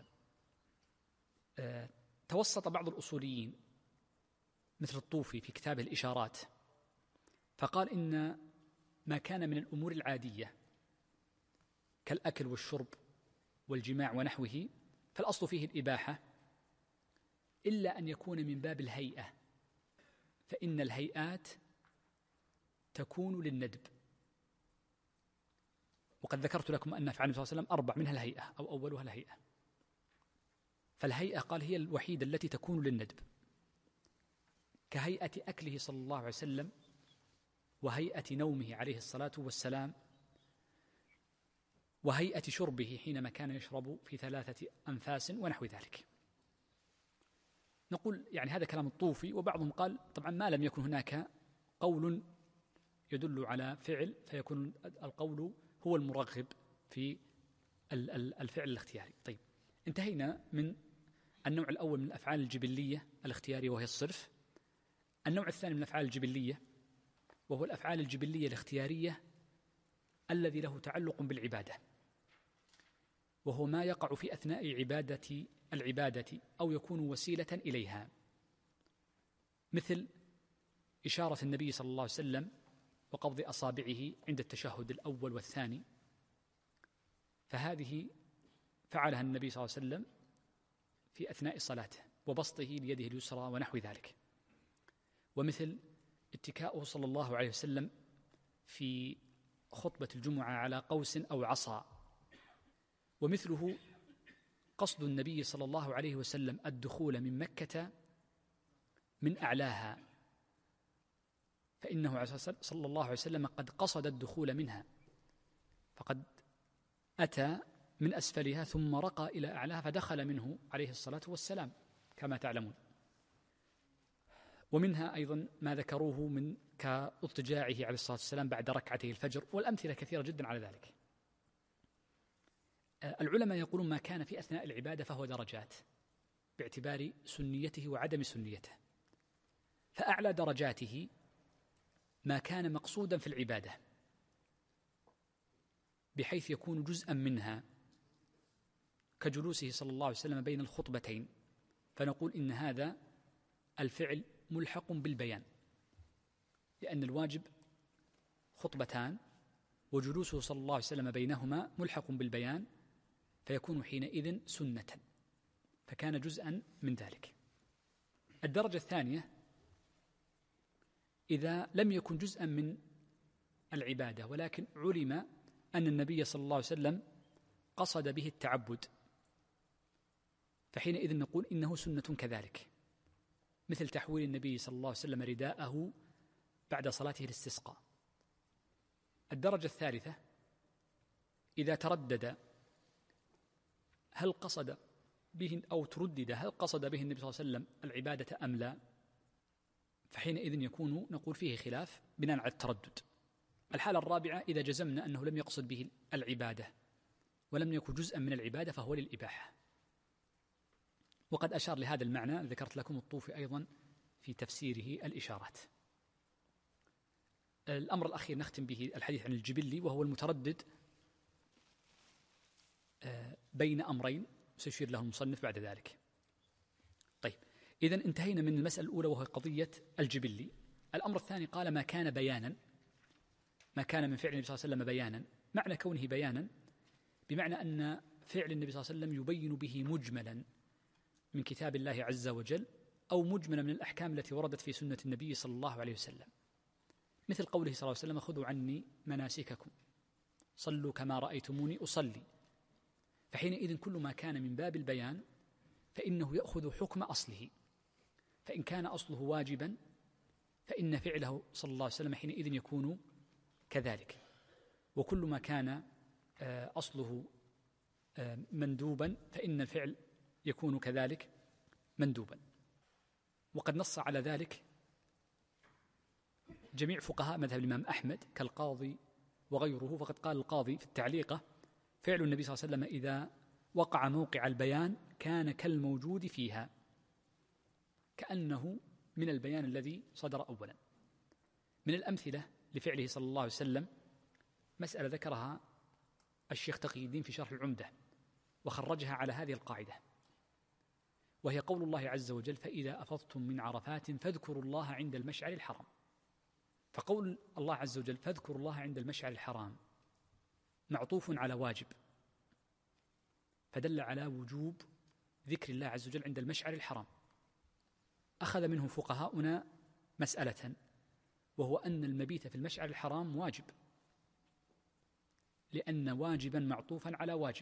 توسط بعض الأصوليين مثل الطوفي في كتابه الإشارات فقال إن ما كان من الأمور العادية كالأكل والشرب والجماع ونحوه فالأصل فيه الإباحة، إلا أن يكون من باب الهيئة، فإن الهيئات تكون للندب. وقد ذكرت لكم أن أفعال النبي صلى الله عليه وسلم 4 منها الهيئة أو أولها الهيئة، فالهيئة قال هي الوحيدة التي تكون للندب، كهيئة أكله صلى الله عليه وسلم وهيئة نومه عليه الصلاة والسلام وهيئة شربه حينما كان يشرب في 3 أنفاس ونحو ذلك. نقول يعني هذا كلام الطوفي، وبعضهم قال طبعا ما لم يكن هناك قول يدل على فعل فيكون القول هو المرغب في الفعل الاختياري. طيب، انتهينا من النوع الأول من الأفعال الجبلية الاختيارية وهي الصرف. النوع الثاني من الأفعال الجبلية وهو الأفعال الجبلية الاختيارية الذي له تعلق بالعبادة، وهو ما يقع في أثناء العبادة أو يكون وسيلة إليها، مثل إشارة النبي صلى الله عليه وسلم وقبض أصابعه عند التشهد الأول والثاني، فهذه فعلها النبي صلى الله عليه وسلم في أثناء صلاته، وبسطه ليده اليسرى ونحو ذلك. ومثل اتكاؤه صلى الله عليه وسلم في خطبة الجمعة على قوس أو عصا. ومثله قصد النبي صلى الله عليه وسلم الدخول من مكة من أعلاها، فإنه صلى الله عليه وسلم قد قصد الدخول منها، فقد أتى من أسفلها ثم رقى إلى أعلاها فدخل منه عليه الصلاة والسلام كما تعلمون. ومنها أيضا ما ذكروه من كاضطجاعه عليه الصلاة والسلام بعد ركعته الفجر، والأمثلة كثيرة جدا على ذلك. العلماء يقولون ما كان في أثناء العبادة فهو درجات باعتبار سنيته وعدم سنيته، فأعلى درجاته ما كان مقصودا في العبادة بحيث يكون جزءا منها، كجلوسه صلى الله عليه وسلم بين الخطبتين، فنقول إن هذا الفعل ملحق بالبيان، لأن الواجب خطبتان وجلوسه صلى الله عليه وسلم بينهما ملحق بالبيان، فيكون حينئذ سنة، فكان جزءا من ذلك. الدرجة الثانية إذا لم يكن جزءا من العبادة ولكن علم أن النبي صلى الله عليه وسلم قصد به التعبد، فحينئذ نقول إنه سنة كذلك، مثل تحويل النبي صلى الله عليه وسلم رداءه بعد صلاته الاستسقاء. الدرجة الثالثة إذا تردد هل قصد به أو تردد هل قصد به النبي صلى الله عليه وسلم العبادة أم لا، فحينئذ يكون نقول فيه خلاف بناء على التردد. الحالة الرابعة إذا جزمنا أنه لم يقصد به العبادة ولم يكن جزءا من العبادة فهو للإباحة. وقد أشار لهذا المعنى ذكرت لكم الطوفي أيضا في تفسيره الإشارات. الأمر الأخير نختم به الحديث عن الجبلي، وهو المتردد بين أمرين سيشير له المصنف بعد ذلك. طيب، إذن انتهينا من المسألة الأولى وهي قضية الجبلي. الأمر الثاني قال ما كان بيانا، ما كان من فعل النبي صلى الله عليه وسلم بيانا. معنى كونه بيانا بمعنى أن فعل النبي صلى الله عليه وسلم يبين به مجملا من كتاب الله عز وجل أو مجملا من الأحكام التي وردت في سنة النبي صلى الله عليه وسلم، مثل قوله صلى الله عليه وسلم خذوا عني مناسككم صلوا كما رأيتموني أصلي. فحينئذ كل ما كان من باب البيان فإنه يأخذ حكم أصله، فإن كان أصله واجبا فإن فعله صلى الله عليه وسلم حينئذ يكون كذلك، وكل ما كان أصله مندوبا فإن الفعل يكون كذلك مندوبا. وقد نص على ذلك جميع فقهاء مذهب الإمام أحمد كالقاضي وغيره، فقد قال القاضي في التعليقة فعل النبي صلى الله عليه وسلم إذا وقع موقع البيان كان كالموجود فيها، كأنه من البيان الذي صدر أولا. من الأمثلة لفعله صلى الله عليه وسلم مسألة ذكرها الشيخ تقي الدين في شرح العمدة وخرجها على هذه القاعدة، وهي قول الله عز وجل فإذا أفضتم من عرفات فاذكروا الله عند المشعر الحرام. فقول الله عز وجل فاذكروا الله عند المشعر الحرام معطوف على واجب، فدل على وجوب ذكر الله عز وجل عند المشعر الحرام. أخذ منه فقهاؤنا مسألة، وهو أن المبيت في المشعر الحرام واجب، لأن واجبا معطوفا على واجب.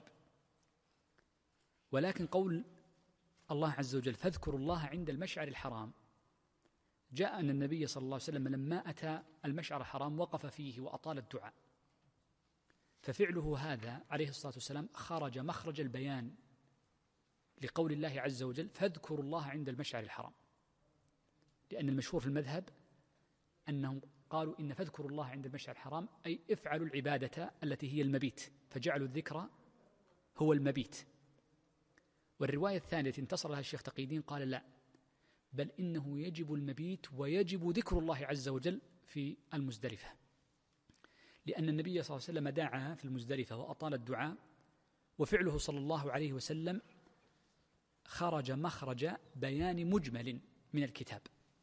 ولكن قول الله عز وجل فاذكروا الله عند المشعر الحرام جاء أن النبي صلى الله عليه وسلم لما أتى المشعر الحرام وقف فيه وأطال الدعاء، ففعله هذا عليه الصلاة والسلام خرج مخرج البيان لقول الله عز وجل فاذكروا الله عند المشعر الحرام، لأن المشهور في المذهب أنهم قالوا إن فاذكروا الله عند المشعر الحرام أي افعلوا العبادة التي هي المبيت، فجعلوا الذكر هو المبيت. والرواية الثانية التي انتصر لها الشيخ تقي الدين قال لا، بل إنه يجب المبيت ويجب ذكر الله عز وجل في المزدلفة، لأن النبي صلى الله عليه وسلم دعا في المزدلفة وأطال الدعاء وفعله صلى الله عليه وسلم خرج مخرج بيان مجمل من الكتاب،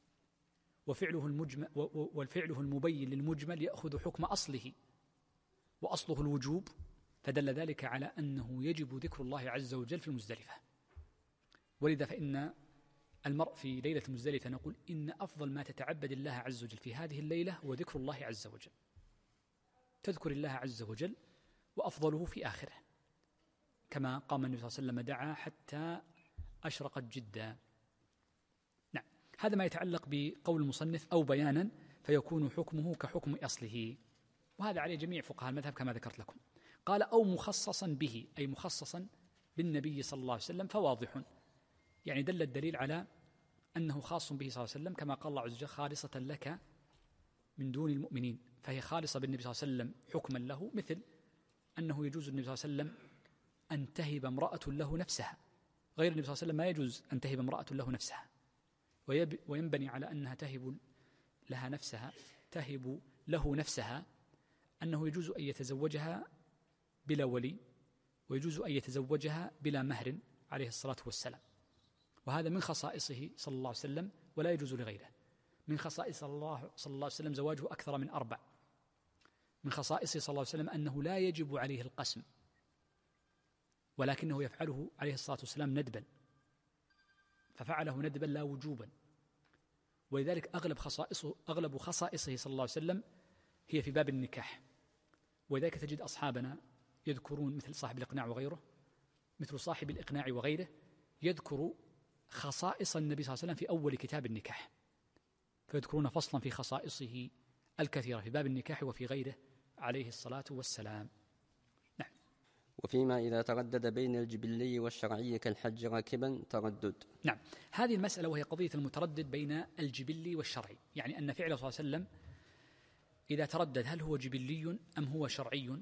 والفعله المبين للمجمل يأخذ حكم أصله، وأصله الوجوب، فدل ذلك على أنه يجب ذكر الله عز وجل في المزدلفة. ولذا فإن المرء في ليلة المزدلفة نقول إن أفضل ما تتعبد الله عز وجل في هذه الليلة هو ذكر الله عز وجل، تذكر الله عز وجل، وأفضله في آخره، كما قام النبي صلى الله عليه وسلم دعا حتى أشرقت جدا. نعم، هذا ما يتعلق بقول المصنف أو بيانا، فيكون حكمه كحكم أصله، وهذا عليه جميع فقهاء المذهب كما ذكرت لكم. قال أو مخصصا به، أي مخصصا بالنبي صلى الله عليه وسلم، فواضح، يعني دل الدليل على أنه خاص به صلى الله عليه وسلم، كما قال الله عز وجل خالصة لك من دون المؤمنين، فهي خالصة بالنبي صلى الله عليه وسلم حكما له، مثل أنه يجوز النبي صلى الله عليه وسلم أن تهب امرأة له نفسها، غير النبي صلى الله عليه وسلم ما يجوز أن تهب امرأة له نفسها، وينبني على أنها تهب لها نفسها، تهب له نفسها، أنه يجوز أن يتزوجها بلا ولي، ويجوز أن يتزوجها بلا مهر عليه الصلاة والسلام، وهذا من خصائصه صلى الله عليه وسلم ولا يجوز لغيره. من خصائص صلى الله عليه وسلم زواجه أكثر من 4. من خصائصه صلى الله عليه وسلم أنه لا يجب عليه القسم، ولكنه يفعله عليه الصلاة والسلام ندبا، ففعله ندبا لا وجوبا، ولذلك أغلب خصائصه صلى الله عليه وسلم هي في باب النكاح. ولذلك تجد أصحابنا يذكرون، مثل صاحب الإقناع وغيره، مثل صاحب الإقناع وغيره، يذكر خصائص النبي صلى الله عليه وسلم في أول كتاب النكاح، فيذكرون فصلا في خصائصه الكثيرة في باب النكاح وفي غيره عليه الصلاة والسلام. نعم. وفيما إذا تردد بين الجبلي والشرعي كالحج راكبا تردد. نعم، هذه المسألة وهي قضية المتردد بين الجبلي والشرعي، يعني أن فعله صلى الله عليه وسلم إذا تردد هل هو جبلي أم هو شرعي.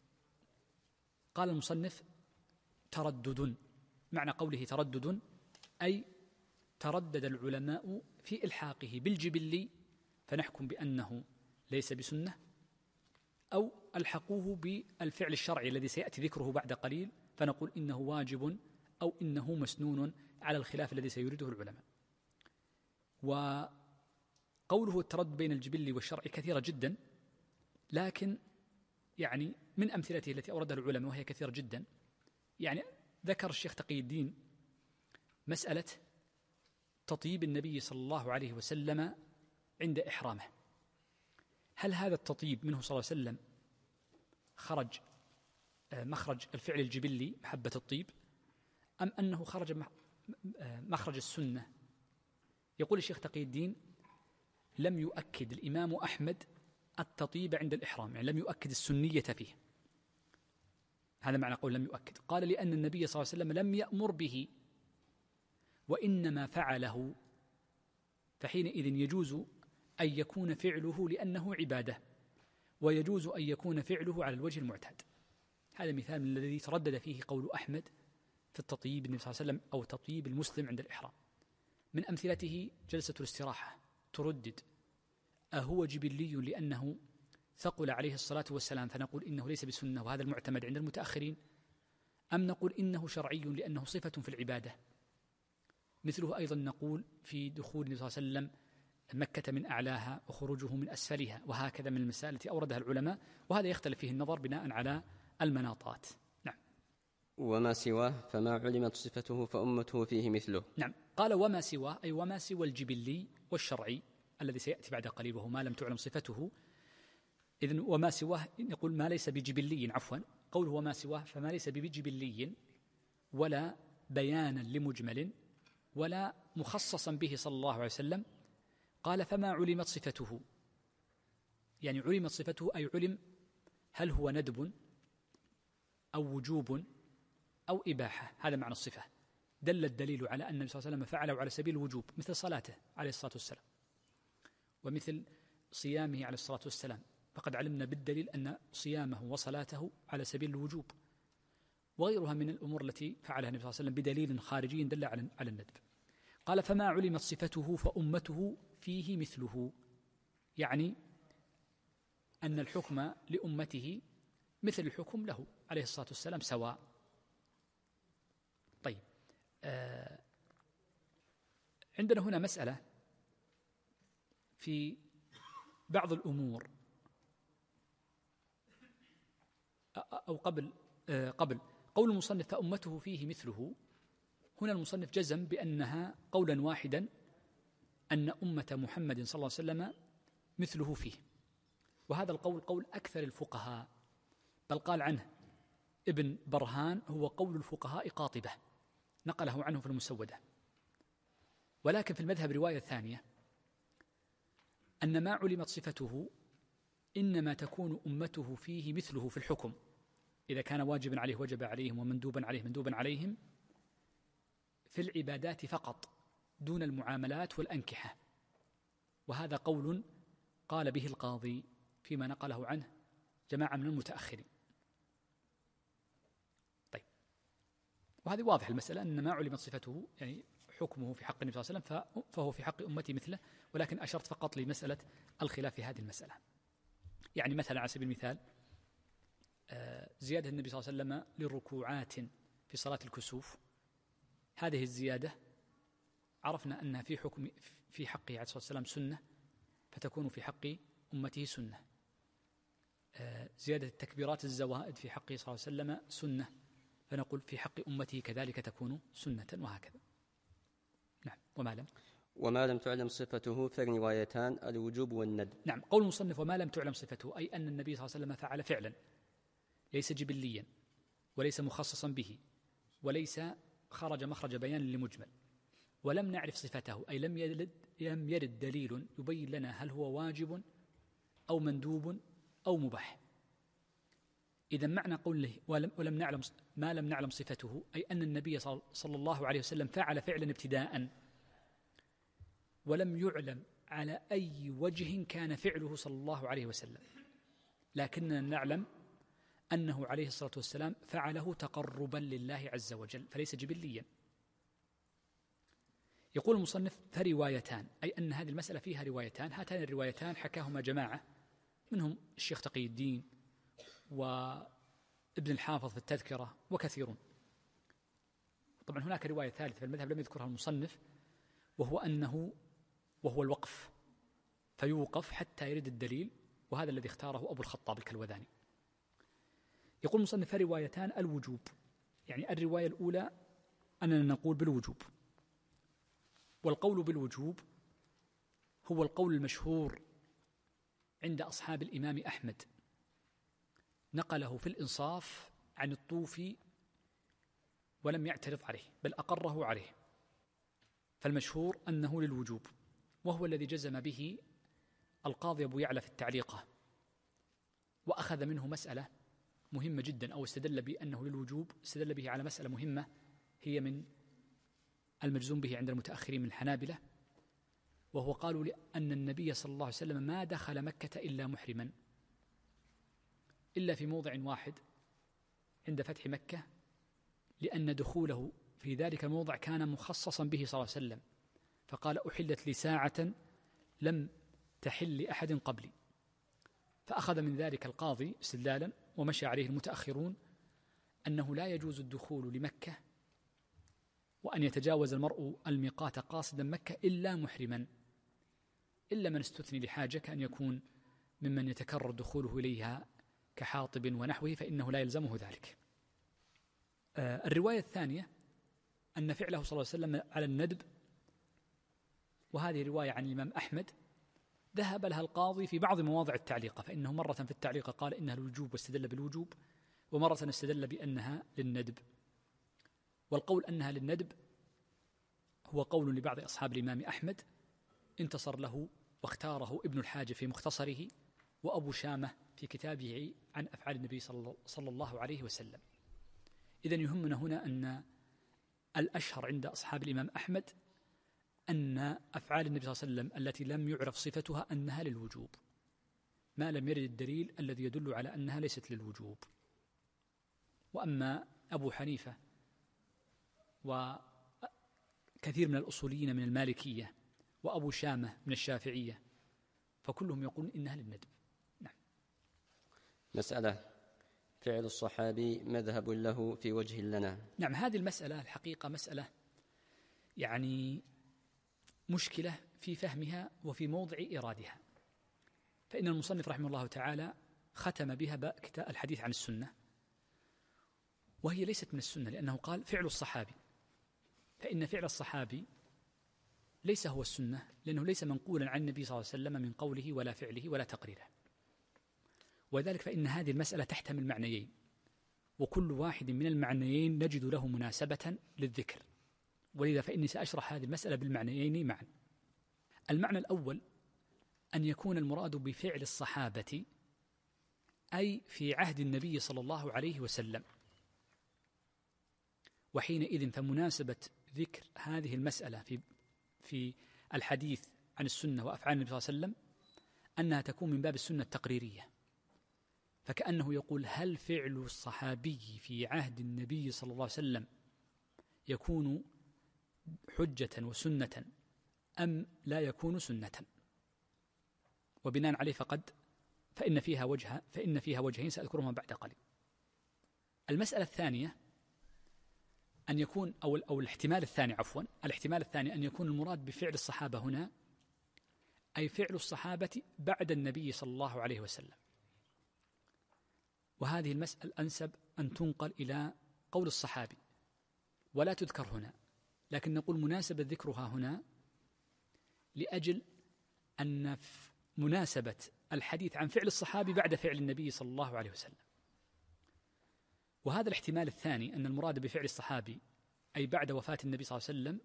قال المصنف تردد، معنى قوله تردد أي تردد العلماء في إلحاقه بالجبلي فنحكم بأنه ليس بسنة، أو ألحقوه بالفعل الشرعي الذي سيأتي ذكره بعد قليل فنقول إنه واجب أو إنه مسنون، على الخلاف الذي سيريده العلماء. وقوله التردد بين الجبلي والشرعي كثيرة جدا، لكن يعني من أمثلته التي أوردها العلماء وهي كثيرة جدا، يعني ذكر الشيخ تقي الدين مسألة تطيب النبي صلى الله عليه وسلم عند إحرامه، هل هذا التطيب منه صلى الله عليه وسلم خرج مخرج الفعل الجبلي محبة الطيب، أم أنه خرج مخرج السنة؟ يقول الشيخ تقي الدين لم يؤكد الإمام أحمد التطيب عند الإحرام، يعني لم يؤكد السنية فيه، هذا معنى قول لم يؤكد. قال لأن النبي صلى الله عليه وسلم لم يأمر به وإنما فعله، فحينئذ يجوز أن يكون فعله لأنه عبادة، ويجوز أن يكون فعله على الوجه المعتاد. هذا مثال من الذي تردد فيه قول أحمد في التطيب النبي صلى الله عليه وسلم أو تطيب المسلم عند الإحرام. من أمثلته جلسة الاستراحة تردد أهو جبلي لأنه ثقل عليه الصلاة والسلام فنقول إنه ليس بسنة وهذا المعتمد عند المتأخرين، أم نقول إنه شرعي لأنه صفة في العبادة. مثله أيضا نقول في دخول النبي صلى الله عليه وسلم مكة من أعلاها وخروجه من أسفلها، وهكذا من المسائل التي أوردها العلماء، وهذا يختلف فيه النظر بناء على المناطات. نعم. وما سواه فما علمت صفته فأمته فيه مثله. نعم، قال وما سواه أي وما سوى الجبلي والشرعي الذي سيأتي بعد قليل وهو ما لم تعلم صفته. إذن وما سواه نقول ما ليس بجبلي، عفوا قوله وما سواه فما ليس بجبلي ولا بيانا لمجمل ولا مخصصا به صلى الله عليه وسلم. قال فما علمت صفته، يعني علمت صفته أي علم هل هو ندب أو وجوب أو إباحة، هذا معنى الصفة. دل الدليل على أن النبي صلى الله عليه وسلم فعله على سبيل الوجوب مثل صلاته عليه الصلاة والسلام، ومثل صيامه عليه الصلاة والسلام، فقد علمنا بالدليل أن صيامه وصلاته على سبيل الوجوب، وغيرها من الأمور التي فعلها النبي صلى الله عليه وسلم بدليل خارجي دل على الندب. قال فما علمت صفته فأمته فيه مثله، يعني أن الحكم لأمته مثل الحكم له عليه الصلاة والسلام سواء، عندنا هنا مسألة في بعض الأمور، أو قبل قول المصنف فأمته فيه مثله. هنا المصنف جزم بأنها قولا واحدا أن أمة محمد صلى الله عليه وسلم مثله فيه، وهذا القول قول أكثر الفقهاء، بل قال عنه ابن برهان هو قول الفقهاء قاطبة، نقله عنه في المسودة. ولكن في المذهب رواية ثانية أن ما علمت صفته إنما تكون أمته فيه مثله في الحكم، إذا كان واجبا عليه وجب عليهم، ومندوبا عليه مندوبا عليهم، في العبادات فقط دون المعاملات والأنكحة. وهذا قول قال به القاضي فيما نقله عنه جماعة من المتأخرين. طيب، وهذه واضح المسألة أن ما علمت صفته يعني حكمه في حق النبي صلى الله عليه وسلم فهو في حق أمتي مثله، ولكن أشرت فقط لمسألة الخلاف في هذه المسألة. يعني مثلا على سبيل المثال زيادة النبي صلى الله عليه وسلم للركوعات في صلاة الكسوف، هذه الزيادة عرفنا أنها في حقه عليه الصلاة والسلام سنة، فتكون في حق أمته سنة. زيادة التكبيرات الزوائد في حقه صلى الله عليه وسلم سنة، فنقول في حق أمته كذلك تكون سنة، وهكذا. نعم. وما لم تعلم صفته فالروايتان الوجوب والندب. نعم، قول المصنف وما لم تعلم صفته، أي أن النبي صلى الله عليه وسلم فعل فعلا ليس جبليا وليس مخصصا به وليس خرج مخرج بيان لمجمل، ولم نعرف صفته، أي لم يرد دليل يبين لنا هل هو واجب أو مندوب أو مباح. إذا معنى قوله ولم نعلم ما لم نعلم صفته، أي أن النبي صلى الله عليه وسلم فعل فعلا ابتداء ولم يعلم على أي وجه كان فعله صلى الله عليه وسلم، لكننا نعلم أنه عليه الصلاة والسلام فعله تقربا لله عز وجل، فليس جبليا. يقول المصنف فروايتان، أي أن هذه المسألة فيها روايتان. هاتان الروايتان حكاهما جماعة منهم الشيخ تقي الدين وابن الحافظ في التذكرة وكثيرون. طبعا هناك رواية ثالثة في المذهب لم يذكرها المصنف، وهو الوقف، فيوقف حتى يرد الدليل، وهذا الذي اختاره أبو الخطاب الكلوذاني. يقول المصنف روايتان الوجوب، يعني الرواية الأولى أننا نقول بالوجوب، والقول بالوجوب هو القول المشهور عند أصحاب الإمام أحمد، نقله في الإنصاف عن الطوفي ولم يعترض عليه بل أقره عليه، فالمشهور أنه للوجوب، وهو الذي جزم به القاضي أبو يعلى في التعليقة، وأخذ منه مسألة مهمة جدا، أو استدل بأنه للوجوب، استدل به على مسألة مهمة هي من المجزوم به عند المتأخرين من الحنابلة، وهو قالوا لأن النبي صلى الله عليه وسلم ما دخل مكة إلا محرما، إلا في موضع واحد عند فتح مكة، لأن دخوله في ذلك الموضع كان مخصصا به صلى الله عليه وسلم، فقال أحلت لي ساعة لم تحل لأحد قبلي، فأخذ من ذلك القاضي استدلالا، ومشى عليه المتأخرون أنه لا يجوز الدخول لمكة وأن يتجاوز المرء الميقات قاصدا مكة إلا محرما، إلا من استثني لحاجة كأن يكون ممن يتكرر دخوله إليها كحاطب ونحوه، فإنه لا يلزمه ذلك. الرواية الثانية أن فعله صلى الله عليه وسلم على الندب، وهذه رواية عن الإمام أحمد ذهب لها القاضي في بعض مواضع التعليقة، فإنه مرة في التعليقة قال إنها للوجوب واستدل بالوجوب، ومرة استدل بأنها للندب. والقول أنها للندب هو قول لبعض أصحاب الإمام أحمد انتصر له واختاره ابن الحاج في مختصره، وأبو شامة في كتابه عن أفعال النبي صلى الله عليه وسلم. إذن يهمنا هنا أن الأشهر عند أصحاب الإمام أحمد أن أفعال النبي صلى الله عليه وسلم التي لم يعرف صفتها أنها للوجوب، ما لم يرد الدليل الذي يدل على أنها ليست للوجوب. وأما أبو حنيفة وكثير من الأصوليين من المالكية وأبو شامة من الشافعية فكلهم يقولون إنها للندب. نعم. مسألة فعل الصحابي مذهب له في وجه لنا. نعم، هذه المسألة الحقيقة مسألة يعني مشكلة في فهمها وفي موضع إيرادها. فإن المصنف رحمه الله تعالى ختم بها كتاب الحديث عن السنة، وهي ليست من السنة، لأنه قال فعل الصحابي، فإن فعل الصحابي ليس هو السنة، لأنه ليس منقولا عن النبي صلى الله عليه وسلم من قوله ولا فعله ولا تقريره. وذلك فإن هذه المسألة تحتمل معنيين، وكل واحد من المعنيين نجد له مناسبة للذكر، ولذا فإني سأشرح هذه المسألة بالمعنيين معا. المعنى الأول أن يكون المراد بفعل الصحابة أي في عهد النبي صلى الله عليه وسلم، وحينئذ فمناسبة ذكر هذه المسألة في الحديث عن السنة وأفعال النبي صلى الله عليه وسلم أنها تكون من باب السنة التقريرية، فكأنه يقول هل فعل الصحابي في عهد النبي صلى الله عليه وسلم يكون حجة وسنة أم لا يكون سنة؟ وبناء عليه فإن فيها وجهين سأذكرهما بعد قليل. المسألة الثانية أن يكون أو الاحتمال الثاني أن يكون المراد بفعل الصحابة هنا أي فعل الصحابة بعد النبي صلى الله عليه وسلم، وهذه المسألة الأنسب أن تنقل إلى قول الصحابي ولا تذكر هنا، لكن نقول مناسبة ذكرها هنا لأجل أن مناسبة الحديث عن فعل الصحابي بعد فعل النبي صلى الله عليه وسلم. وهذا الاحتمال الثاني أن المراد بفعل الصحابي أي بعد وفاة النبي صلى الله عليه وسلم،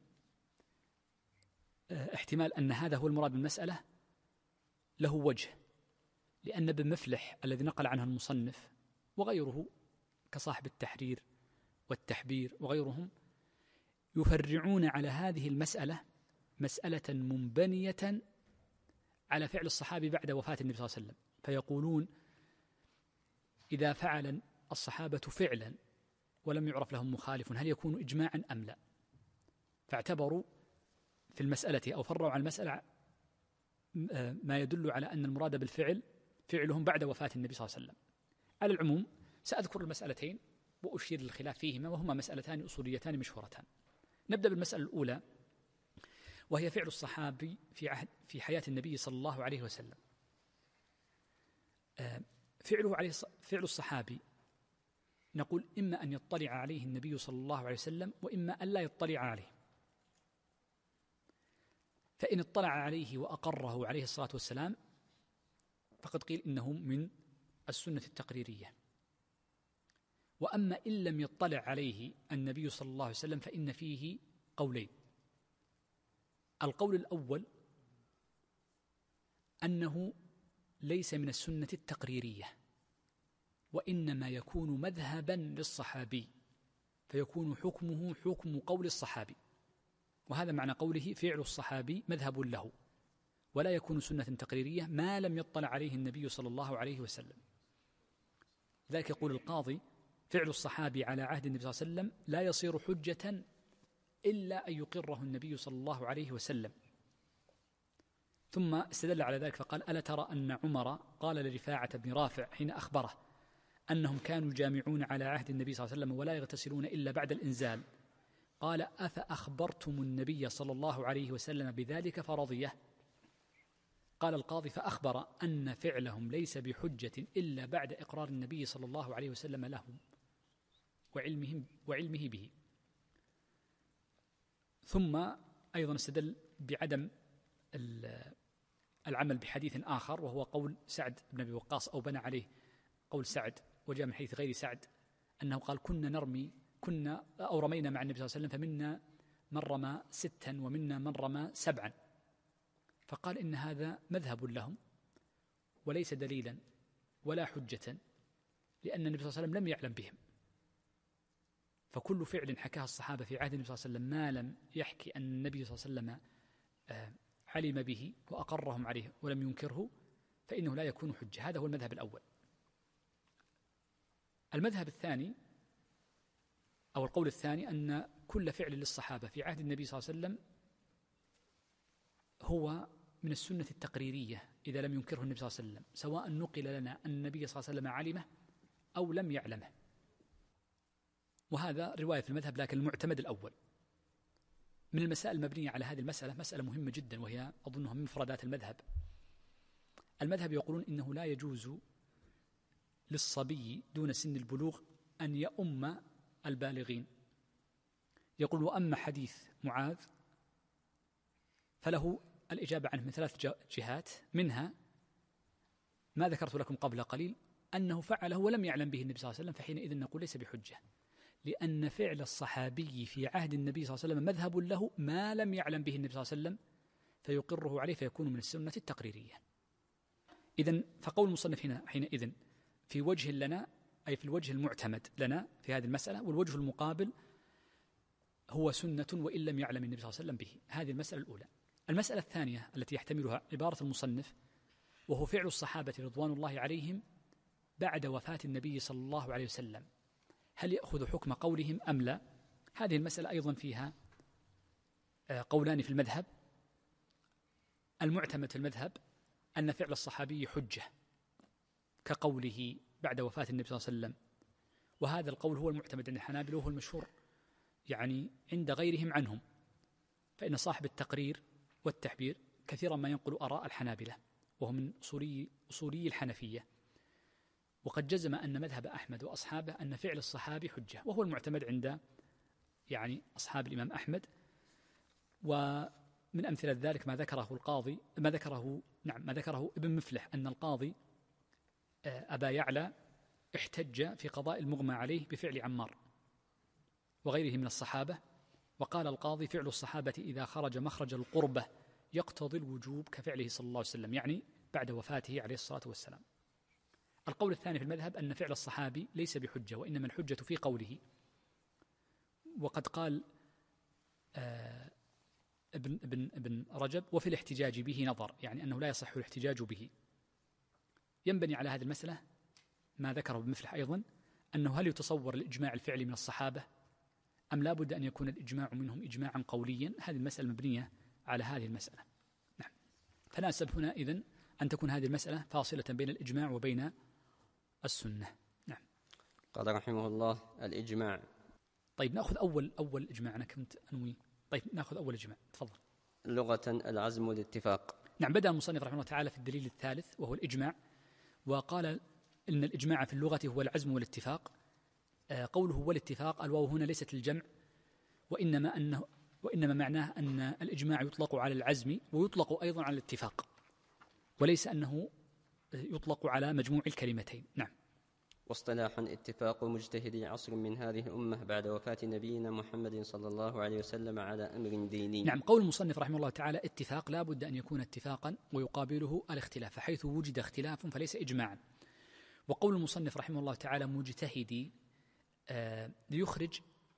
احتمال أن هذا هو المراد بالمسألة له وجه، لأن ابن مفلح الذي نقل عنه المصنف وغيره كصاحب التحرير والتحبير وغيرهم يفرعون على هذه المسألة مسألة منبنية على فعل الصحابي بعد وفاة النبي صلى الله عليه وسلم، فيقولون إذا فعل الصحابة فعلا ولم يعرف لهم مخالف هل يكون إجماعا أم لا؟ فاعتبروا في المسألة أو فرعوا على المسألة ما يدل على أن المراد بالفعل فعلهم بعد وفاة النبي صلى الله عليه وسلم. على العموم سأذكر المسألتين وأشير للخلاف فيهما، وهما مسألتان أصوليتان مشهورتان. نبدأ بالمسألة الأولى، وهي فعل الصحابي في حياة النبي صلى الله عليه وسلم. فعل الصحابي نقول إما أن يطلع عليه النبي صلى الله عليه وسلم وإما أن لا يطلع عليه. فإن اطلع عليه وأقره عليه الصلاة والسلام فقد قيل إنه من السنة التقريرية. وأما إن لم يطلع عليه النبي صلى الله عليه وسلم فإن فيه قولين. القول الأول أنه ليس من السنة التقريرية، وإنما يكون مذهبا للصحابي، فيكون حكمه حكم قول الصحابي، وهذا معنى قوله فعل الصحابي مذهب له، ولا يكون سنة تقريرية ما لم يطلع عليه النبي صلى الله عليه وسلم. ذلك يقول القاضي فعل الصحابي على عهد النبي صلى الله عليه وسلم لا يصير حجة إلا أن يقره النبي صلى الله عليه وسلم. ثم استدل على ذلك فقال ألا ترى أن عمر قال لرفاعة بن رافع حين أخبره أنهم كانوا جامعون على عهد النبي صلى الله عليه وسلم ولا يغتسلون إلا بعد الإنزال، قال أفأخبرتم النبي صلى الله عليه وسلم بذلك فرضيه؟ قال القاضي فأخبر أن فعلهم ليس بحجة إلا بعد إقرار النبي صلى الله عليه وسلم لهم وعلمه به. ثم أيضا استدل بعدم العمل بحديث آخر، وهو قول سعد بن أبي وقاص، أو بنى عليه قول سعد وجاء من حديث غير سعد أنه قال كنا رمينا مع النبي صلى الله عليه وسلم فمنا من رمى 6 ومنا من رمى 7، فقال إن هذا مذهب لهم وليس دليلا ولا حجة، لأن النبي صلى الله عليه وسلم لم يعلم بهم. فكل فعل حكاه الصحابة في عهد النبي صلى الله عليه وسلم ما لم يحكي أن النبي صلى الله عليه وسلم علم به وأقرهم عليه ولم ينكره فإنه لا يكون حجة. هذا هو المذهب الأول. المذهب الثاني أو القول الثاني أن كل فعل للصحابة في عهد النبي صلى الله عليه وسلم هو من السنة التقريرية إذا لم ينكره النبي صلى الله عليه وسلم، سواء نقل لنا أن النبي صلى الله عليه وسلم علمه أو لم يعلمه. وهذا رواية في المذهب، لكن المعتمد الأول. من المسائل المبنية على هذه المسألة مسألة مهمة جدا، وهي أظنها من مفردات المذهب. المذهب يقولون إنه لا يجوز للصبي دون سن البلوغ أن يؤم البالغين. يقول: وأما حديث معاذ فله الإجابة عنه من 3 جهات، منها ما ذكرت لكم قبل قليل أنه فعله ولم يعلم به النبي صلى الله عليه وسلم، فحينئذ نقول ليس بحجة، لأن فعل الصحابي في عهد النبي صلى الله عليه وسلم مذهب له ما لم يعلم به النبي صلى الله عليه وسلم، فيقره عليه فيكون من السنة التقريرية. إذن فقول المصنف هنا حينئذ في وجه لنا، أي في الوجه المعتمد لنا في هذه المسألة، والوجه المقابل هو سنة وإن لم يعلم النبي صلى الله عليه وسلم به. هذه المسألة الأولى. المسألة الثانية التي يحتملها عبارة المصنف، وهو فعل الصحابة رضوان الله عليهم بعد وفاة النبي صلى الله عليه وسلم، هل يأخذ حكم قولهم أم لا؟ هذه المسألة أيضا فيها قولان في المذهب. المعتمد في المذهب أن فعل الصحابي حجة كقوله بعد وفاة النبي صلى الله عليه وسلم، وهذا القول هو المعتمد عند الحنابلة وهو المشهور يعني عند غيرهم عنهم، فإن صاحب التقرير والتحبير كثيرا ما ينقل آراء الحنابلة، وهو من أصولي الحنفية، وقد جزم أن مذهب أحمد وأصحابه أن فعل الصحابي حجة، وهو المعتمد عند يعني أصحاب الإمام أحمد. ومن أمثلة ذلك ما ذكره ابن مفلح أن القاضي أبا يعلى احتج في قضاء المغمى عليه بفعل عمار وغيره من الصحابة، وقال القاضي: فعل الصحابة إذا خرج مخرج القربة يقتضي الوجوب كفعله صلى الله عليه وسلم، يعني بعد وفاته عليه الصلاة والسلام. القول الثاني في المذهب أن فعل الصحابي ليس بحجة، وإنما الحجة في قوله. وقد قال ابن رجب: وفي الاحتجاج به نظر، يعني أنه لا يصح الاحتجاج به. ينبني على هذه المسألة ما ذكره ابن مفلح أيضا، أنه هل يتصور الإجماع الفعلي من الصحابة أم لا بد أن يكون الإجماع منهم إجماعا قوليا؟ هذه المسألة مبنية على هذه المسألة. نعم. فناسب هنا إذن أن تكون هذه المسألة فاصلة بين الإجماع وبين السنة. نعم. قال رحمه الله: الإجماع. طيب نأخذ أول إجماع، أنا كنت أنوي. طيب نأخذ أول إجماع، تفضل. لغة العزم والاتفاق. نعم. بدأ المصنف رحمه الله تعالى في الدليل الثالث وهو الإجماع، وقال إن الإجماع في اللغة هو العزم والاتفاق. قوله هو الاتفاق، الواو هنا ليست للجمع، وإنما معناه أن الإجماع يطلق على العزم ويطلق أيضا على الاتفاق، وليس أنه يطلق على مجموع الكلمتين. نعم. واصطلاحا اتفاق مجتهدي عصر من هذه الأمة بعد وفاة نبينا محمد صلى الله عليه وسلم على أمر ديني. نعم. قول المصنف رحمه الله تعالى اتفاق لا بد أن يكون اتفاقا ويقابله الاختلاف، فحيث وجد اختلاف فليس إجماعا. وقول المصنف رحمه الله تعالى مجتهدي ليخرج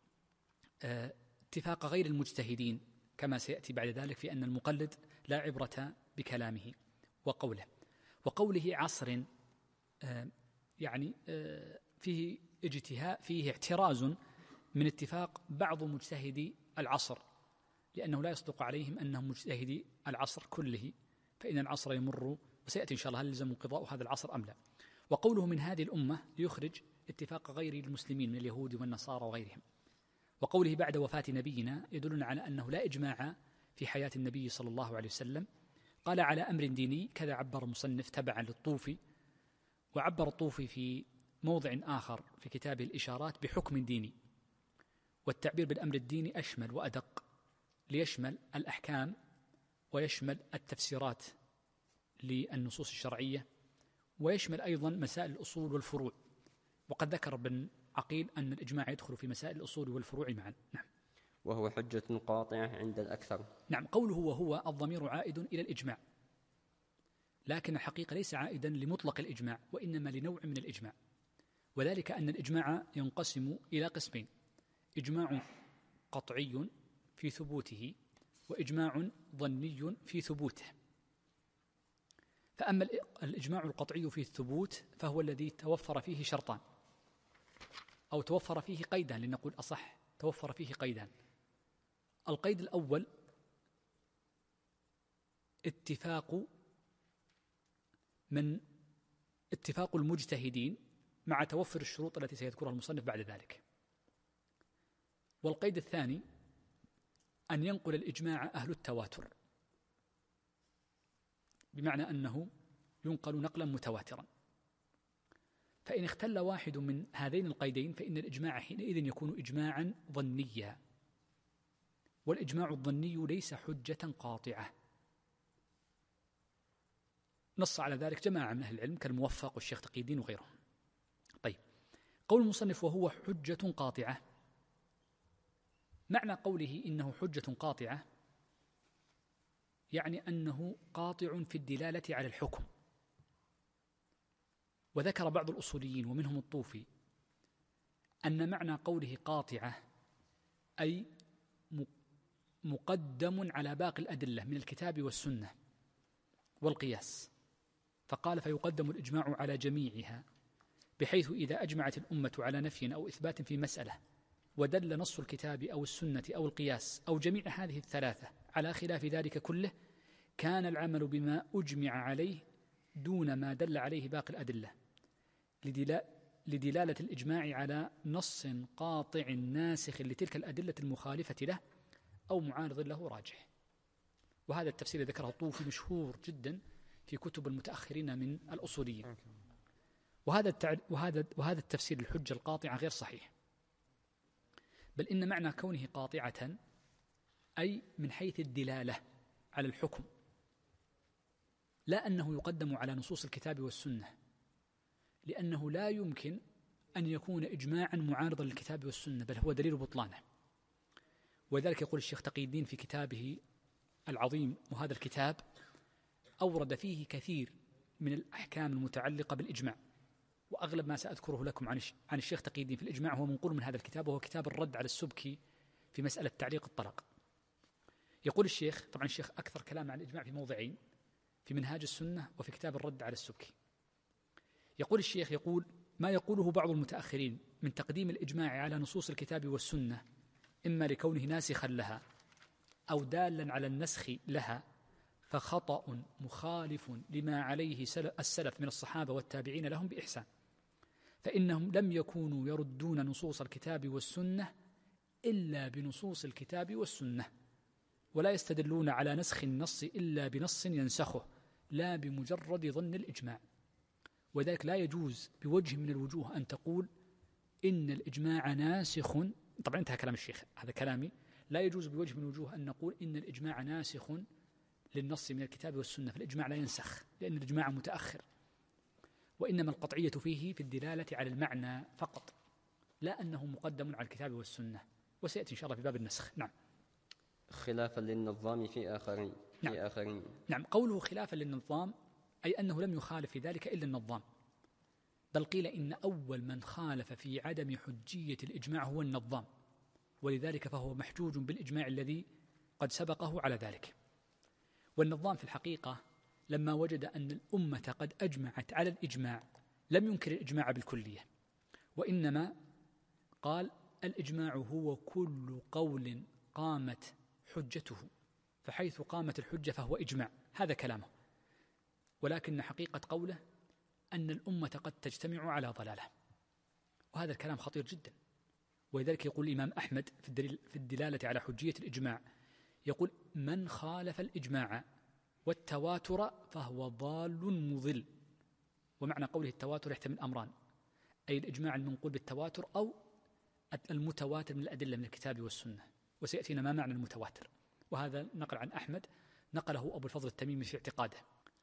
اتفاق غير المجتهدين، كما سيأتي بعد ذلك في أن المقلد لا عبرة بكلامه وقوله عصر، يعني فيه اجتهاء، فيه احتراز من اتفاق بعض مجتهدي العصر، لأنه لا يصدق عليهم أنهم مجتهدي العصر كله، فإن العصر يمر، وسيأتي إن شاء الله هل يلزم انقضاء هذا العصر أم لا. وقوله من هذه الأمة ليخرج اتفاق غير المسلمين من اليهود والنصارى وغيرهم. وقوله بعد وفاة نبينا يدلنا على أنه لا إجماع في حياة النبي صلى الله عليه وسلم. قال على أمر ديني، كذا عبر المصنف تبعا للطوفي، وعبر الطوفي في موضع آخر في كتابه الإشارات بحكم ديني، والتعبير بالأمر الديني أشمل وأدق، ليشمل الأحكام ويشمل التفسيرات للنصوص الشرعية، ويشمل أيضا مسائل الأصول والفروع. وقد ذكر ابن عقيل أن الإجماع يدخل في مسائل الأصول والفروع معا. نعم. وهو حجة قاطعة عند الأكثر. نعم. قوله وهو الضمير عائد إلى الإجماع، لكن الحقيقة ليس عائدا لمطلق الإجماع، وإنما لنوع من الإجماع، وذلك أن الإجماع ينقسم إلى قسمين: إجماع قطعي في ثبوته، وإجماع ظني في ثبوته. فأما الإجماع القطعي في الثبوت فهو الذي توفر فيه شرطان، أو توفر فيه قيدان، لنقول أصح توفر فيه قيدان. القيد الأول اتفاق المجتهدين مع توفر الشروط التي سيذكرها المصنف بعد ذلك. والقيد الثاني أن ينقل الإجماع أهل التواتر، بمعنى أنه ينقل نقلا متواترا. فإن اختل واحد من هذين القيدين فإن الإجماع حينئذ يكون إجماعا ظنيا، والإجماع الظني ليس حجة قاطعة. نص على ذلك جماعة من أهل العلم كالموفق والشيخ تقي الدين وغيرهم. طيب، قول المصنف وهو حجة قاطعة، معنى قوله إنه حجة قاطعة يعني أنه قاطع في الدلالة على الحكم. وذكر بعض الأصوليين ومنهم الطوفي أن معنى قوله قاطعة أي مقدم على باقي الأدلة من الكتاب والسنة والقياس، فقال فيقدم الإجماع على جميعها، بحيث إذا أجمعت الأمة على نفي أو إثبات في مسألة ودل نص الكتاب أو السنة أو القياس أو جميع هذه الثلاثة على خلاف ذلك كله، كان العمل بما أجمع عليه دون ما دل عليه باقي الأدلة، لدلالة الإجماع على نص قاطع ناسخ لتلك الأدلة المخالفة له أو معارض له راجح. وهذا التفسير ذكره الطوفي مشهور جدا في كتب المتأخرين من الأصوليين. وهذا التفسير الحجة القاطعة غير صحيح، بل إن معنى كونه قاطعة أي من حيث الدلالة على الحكم، لا أنه يقدم على نصوص الكتاب والسنة، لأنه لا يمكن أن يكون إجماعا معارضا للكتاب والسنة، بل هو دليل بطلانه. وذلك يقول الشيخ تقي الدين في كتابه العظيم، وهذا الكتاب أورد فيه كثير من الأحكام المتعلقة بالإجماع، وأغلب ما سأذكره لكم عن الشيخ تقي الدين في الإجماع هو منقول من هذا الكتاب، وهو كتاب الرد على السبكي في مسألة تعليق الطلاق. يقول الشيخ، طبعا الشيخ أكثر كلام عن الإجماع في موضعين، في منهاج السنة وفي كتاب الرد على السبكي. يقول الشيخ ما يقوله بعض المتأخرين من تقديم الإجماع على نصوص الكتاب والسنة، إما لكونه ناسخا لها أو دالا على النسخ لها، فخطأ مخالف لما عليه السلف من الصحابة والتابعين لهم بإحسان، فإنهم لم يكونوا يردون نصوص الكتاب والسنة إلا بنصوص الكتاب والسنة، ولا يستدلون على نسخ النص إلا بنص ينسخه، لا بمجرد ظن الإجماع. وذلك لا يجوز بوجه من الوجوه أن تقول إن الإجماع ناسخ، طبعا انتهى كلام الشيخ، هذا كلامي، لا يجوز بوجه من الوجوه أن نقول إن الإجماع ناسخ للنص من الكتاب والسنة، فالإجماع لا ينسخ لأن الإجماع متأخر، وإنما القطعية فيه في الدلالة على المعنى فقط، لا أنه مقدم على الكتاب والسنة، وسيأتي إن شاء الله في باب النسخ. نعم. خلافا للنظام في آخرين. نعم، قوله خلافا للنظام أي أنه لم يخالف في ذلك إلا النظام، بل قيل إن أول من خالف في عدم حجية الإجماع هو النظام، ولذلك فهو محجوج بالإجماع الذي قد سبقه على ذلك. والنظام في الحقيقة لما وجد أن الأمة قد أجمعت على الإجماع لم ينكر الإجماع بالكلية، وإنما قال الإجماع هو كل قول قامت حجته، فحيث قامت الحجة فهو إجماع، هذا كلامه. ولكن حقيقة قوله أن الأمة قد تجتمع على ضلالة، وهذا الكلام خطير جدا. ولذلك يقول الإمام أحمد في الدلالة على حجية الإجماع، يقول من خالف الإجماع والتواتر فهو ضال مضل. ومعنى قوله التواتر يحتمل أمران، أي الإجماع المنقول بالتواتر أو المتواتر من الأدلة من الكتاب والسنة، وسيأتينا ما معنى المتواتر، وهذا نقل عن أحمد نقله أبو الفضل التميمي في اعتقاده.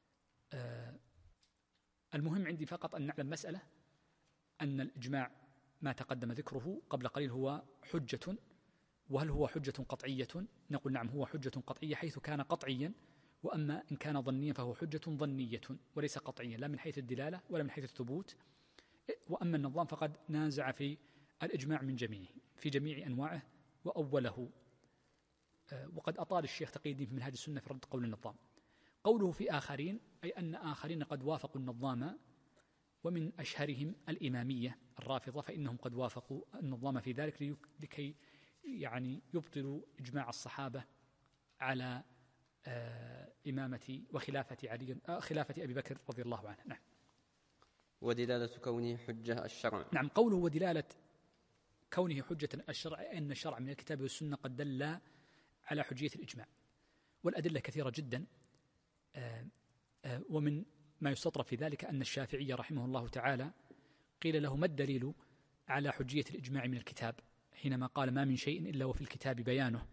المهم عندي فقط أن نعلم مسألة، أن الإجماع ما تقدم ذكره قبل قليل هو حجة، وهل هو حجة قطعية؟ نقول نعم، هو حجة قطعية حيث كان قطعيا، وأما إن كان ظنيا فهو حجة ظنية وليس قطعيا، لا من حيث الدلالة ولا من حيث الثبوت. وأما النظام فقد نازع في الإجماع من جميعه في جميع أنواعه وأوله، وقد أطال الشيخ تقي الدين في منهاج السنة في رد قول النظام. قوله في آخرين أي أن آخرين قد وافقوا النظام، ومن أشهرهم الإمامية الرافضة، فإنهم قد وافقوا النظام في ذلك لكي يعني يبطلوا إجماع الصحابة على إمامة وخلافة خلافة أبي بكر رضي الله عنه. نعم. ودلالة كونه حجة الشرع. نعم، قوله ودلالة كونه حجة الشرع أن الشرع من الكتاب والسنة قد دل على حجية الإجماع، والأدلة كثيرة جدا. ومن ما يستطرف في ذلك أن الشافعي رحمه الله تعالى قيل له: ما الدليل على حجية الإجماع من الكتاب؟ حينما قال: ما من شيء إلا وفي الكتاب بيانه.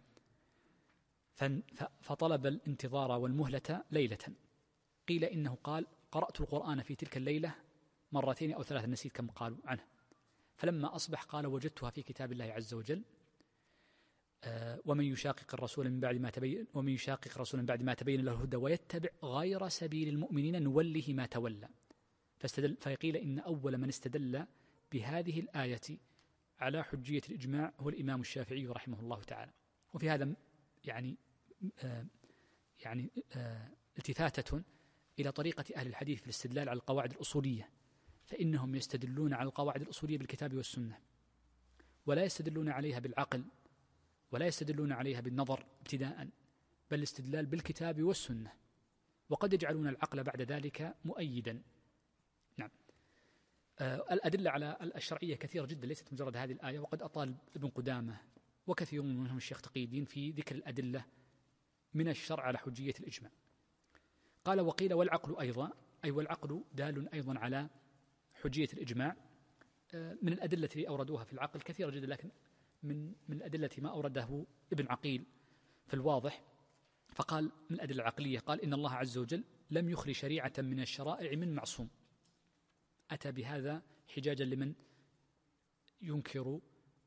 فطلب الانتظار والمهلة ليلة. قيل إنه قال: قرأت القرآن في تلك الليلة 2 أو 3، نسيت كم قالوا عنه. فلما أصبح قال: وجدتها في كتاب الله عز وجل: ومن يشاقق الرسول من بعد ما تبين له الهدى ويتبع غير سبيل المؤمنين نوله ما تولى. فقيل إن أول من استدل بهذه الآية على حجية الإجماع هو الإمام الشافعي رحمه الله تعالى. وفي هذا يعني التفاتة إلى طريقة أهل الحديث في الاستدلال على القواعد الأصولية، فإنهم يستدلون على القواعد الأصولية بالكتاب والسنة، ولا يستدلون عليها بالعقل، ولا يستدلون عليها بالنظر ابتداء، بل الاستدلال بالكتاب والسنة، وقد يجعلون العقل بعد ذلك مؤيدا. نعم. الأدلة على الشرعية كثيرة جدا، ليست مجرد هذه الآية، وقد أطال ابن قدامة وكثير منهم الشيخ تقي الدين في ذكر الأدلة من الشرع على حجية الإجماع. قال: وقيل والعقل أيضا، أي والعقل دال أيضا على حجية الإجماع. من الأدلة التي أوردوها في العقل كثيرة جدا، لكن من الأدلة ما أورده ابن عقيل في الواضح، فقال من الأدلة العقلية، قال: إن الله عز وجل لم يخل شريعة من الشرائع من معصوم. أتى بهذا حجاجا لمن ينكر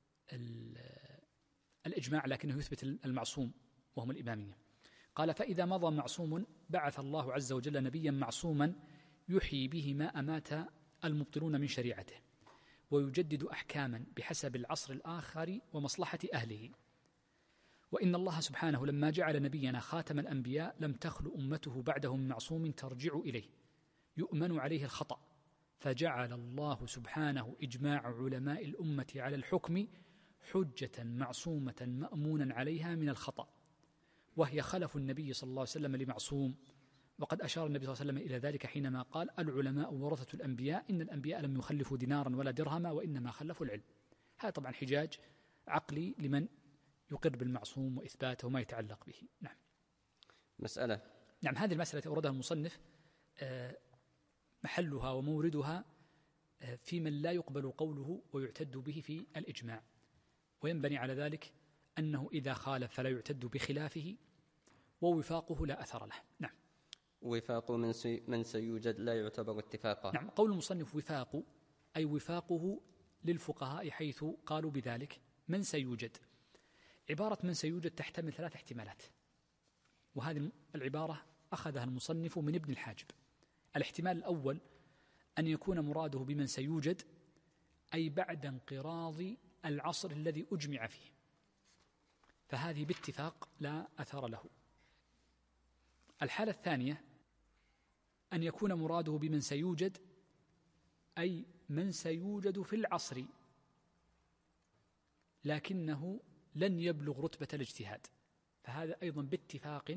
الإجماع لكنه يثبت المعصوم وهم الإمامية. قال: فإذا مضى معصوم بعث الله عز وجل نبيا معصوما يحيي به ما أمات المبطلون من شريعته، ويجدد أحكاما بحسب العصر الآخر ومصلحة أهله. وإن الله سبحانه لما جعل نبينا خاتم الأنبياء لم تخل أمته بعده من معصوم ترجع إليه يؤمن عليه الخطأ، فجعل الله سبحانه إجماع علماء الأمة على الحكم حجة معصومة مأمونا عليها من الخطأ، وهي خلف النبي صلى الله عليه وسلم لمعصوم. وقد أشار النبي صلى الله عليه وسلم إلى ذلك حينما قال: العلماء ورثة الأنبياء، إن الأنبياء لم يخلفوا دينارا ولا درهما وإنما خلفوا العلم. هذا طبعا حجاج عقلي لمن يقر بالمعصوم وإثباته وما يتعلق به. نعم. مسألة. نعم، هذه المسألة التي أوردها المصنف محلها وموردها في من لا يقبل قوله ويعتد به في الإجماع، وينبني على ذلك أنه إذا خالف فلا يعتد بخلافه، ووفاقه لا أثر له. نعم. وفاق من سيوجد لا يعتبر اتفاقا. نعم. قول المصنف وفاق، أي وفاقه للفقهاء حيث قالوا بذلك من سيوجد. عبارة من سيوجد تحتمل 3 احتمالات، وهذه العبارة أخذها المصنف من ابن الحاجب. الاحتمال الأول أن يكون مراده بمن سيوجد أي بعد انقراض العصر الذي أجمع فيه، فهذه باتفاق لا أثر له. الحالة الثانية أن يكون مراده بمن سيوجد أي من سيوجد في العصر لكنه لن يبلغ رتبة الاجتهاد، فهذا أيضا باتفاق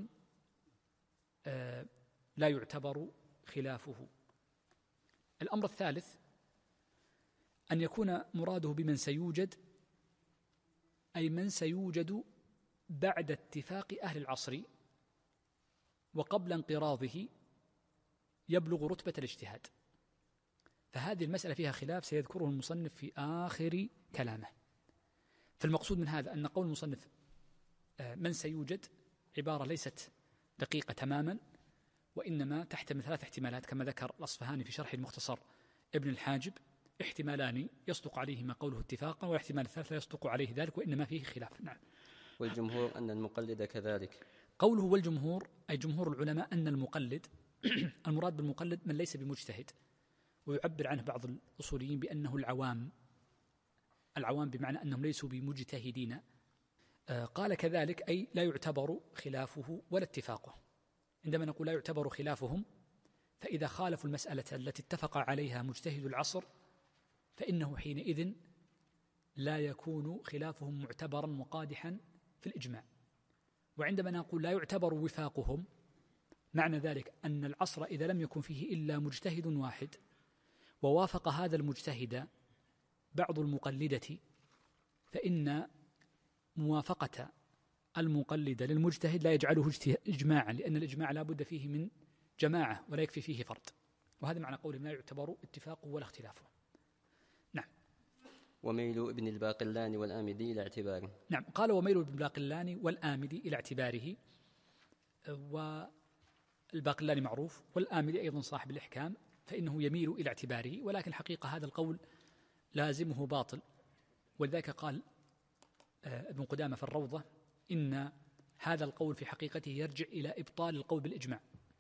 لا يعتبر خلافه. الأمر الثالث أن يكون مراده بمن سيوجد أي من سيوجد بعد اتفاق أهل العصر وقبل انقراضه يبلغ رتبة الاجتهاد، فهذه المسألة فيها خلاف سيذكره المصنف في آخر كلامه. فالمقصود من هذا أن قول المصنف من سيوجد عبارة ليست دقيقة تماما، وإنما تحتمل 3 احتمالات كما ذكر الأصفهاني في شرح المختصر ابن الحاجب. احتمالان يصدق عليهما قوله اتفاقا، واحتمال ثالث لا يصدق عليه ذلك وإنما فيه خلاف. نعم. والجمهور أن المقلد كذلك. قوله والجمهور أي جمهور العلماء أن المقلد المراد بالمقلد من ليس بمجتهد، ويعبر عنه بعض الأصوليين بأنه العوام بمعنى أنهم ليسوا بمجتهدين. قال كذلك أي لا يعتبر خلافه ولا اتفاقه. عندما نقول لا يعتبر خلافهم، فإذا خالفوا المسألة التي اتفق عليها مجتهد العصر فإنه حينئذ لا يكون خلافهم معتبرا وقادحا في الإجماع. وعندما نقول لا يعتبر وفاقهم، معنى ذلك أن العصر إذا لم يكن فيه إلا مجتهد واحد ووافق هذا المجتهد بعض المقلدة، فإن موافقة المقلد للمجتهد لا يجعله إجماعا، لأن الإجماع لا بد فيه من جماعة ولا يكفي فيه فرد، وهذا معنى قولهم لا يعتبر اتفاقه ولا اختلافه. نعم. وميل ابن الباقلاني والآمدي إلى اعتباره. نعم، قال وميل ابن الباقلاني والآمدي إلى اعتباره، والباقلاني معروف، والآمدي أيضا صاحب الإحكام، فإنه يميل إلى اعتباره، ولكن الحقيقة هذا القول لازمه باطل، ولذلك قال ابن قدامة في الروضة إن هذا القول في حقيقته يرجع إلى إبطال القول بالإجماع،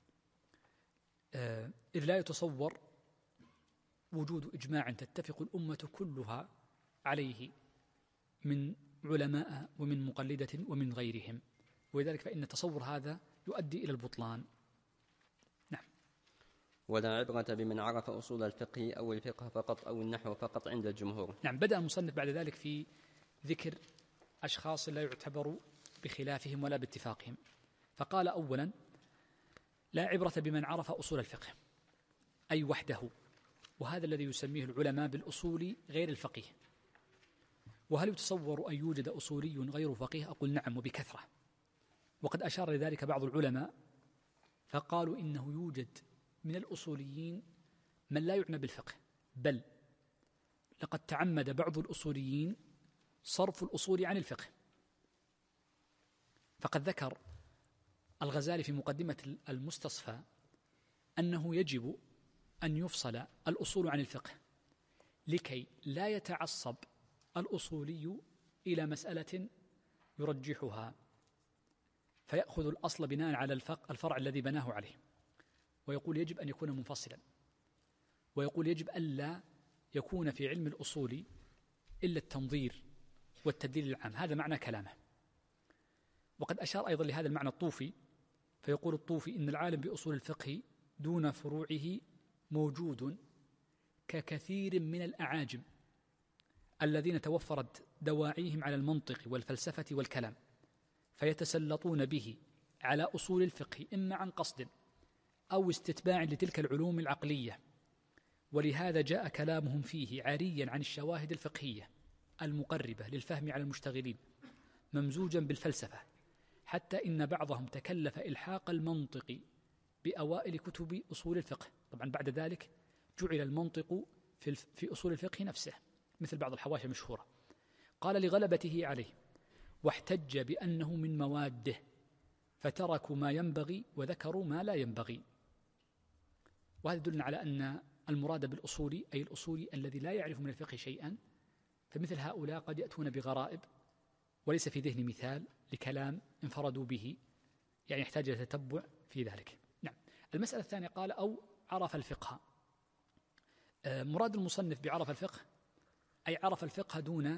إذ لا يتصور وجود إجماع تتفق الأمة كلها عليه من علماء ومن مقلدة ومن غيرهم، ولذلك فإن تصور هذا يؤدي إلى البطلان. نعم. ولا عبرة بمن عرف أصول الفقه أو الفقه فقط أو النحو فقط عند الجمهور. نعم. بدأ المصنف بعد ذلك في ذكر أشخاص لا يعتبر بخلافهم ولا باتفاقهم، فقال أولا لا عبرة بمن عرف أصول الفقه أي وحده، وهذا الذي يسميه العلماء بالأصول غير الفقيه. وهل يتصور أن يوجد أصولي غير فقيه؟ أقول نعم وبكثرة، وقد أشار لذلك بعض العلماء فقالوا إنه يوجد من الأصوليين من لا يعنى بالفقه، بل لقد تعمد بعض الأصوليين صرف الأصول عن الفقه. فقد ذكر الغزالي في مقدمة المستصفى أنه يجب أن يفصل الأصول عن الفقه لكي لا يتعصب الأصولي إلى مسألة يرجحها فيأخذ الأصل بناء على الفرع الذي بناه عليه، ويقول يجب أن يكون منفصلا، ويقول يجب ألا يكون في علم الأصول إلا التنظير والتدليل العام. هذا معنى كلامه. وقد أشار أيضا لهذا المعنى الطوفي، فيقول الطوفي إن العالم بأصول الفقه دون فروعه موجود ككثير من الأعاجم الذين توفرت دواعيهم على المنطق والفلسفة والكلام، فيتسلطون به على أصول الفقه إما عن قصد أو استتباع لتلك العلوم العقلية، ولهذا جاء كلامهم فيه عاريا عن الشواهد الفقهية المقربة للفهم على المشتغلين ممزوجا بالفلسفة، حتى إن بعضهم تكلف إلحاق المنطق بأوائل كتب أصول الفقه. طبعا بعد ذلك جعل المنطق في أصول الفقه نفسه، مثل بعض الحواشي المشهورة. قال لغلبته عليه، واحتج بأنه من مواده، فتركوا ما ينبغي وذكروا ما لا ينبغي. وهذا يدلنا على أن المراد بالأصول أي الأصول الذي لا يعرف من الفقه شيئا، فمثل هؤلاء قد يأتون بغرائب وليس في ذهن مثال لكلام انفردوا به، يعني يحتاج إلى تتبع في ذلك. نعم. المسألة الثانية قال أو عرف الفقه. مراد المصنف بعرف الفقه أي عرف الفقه دون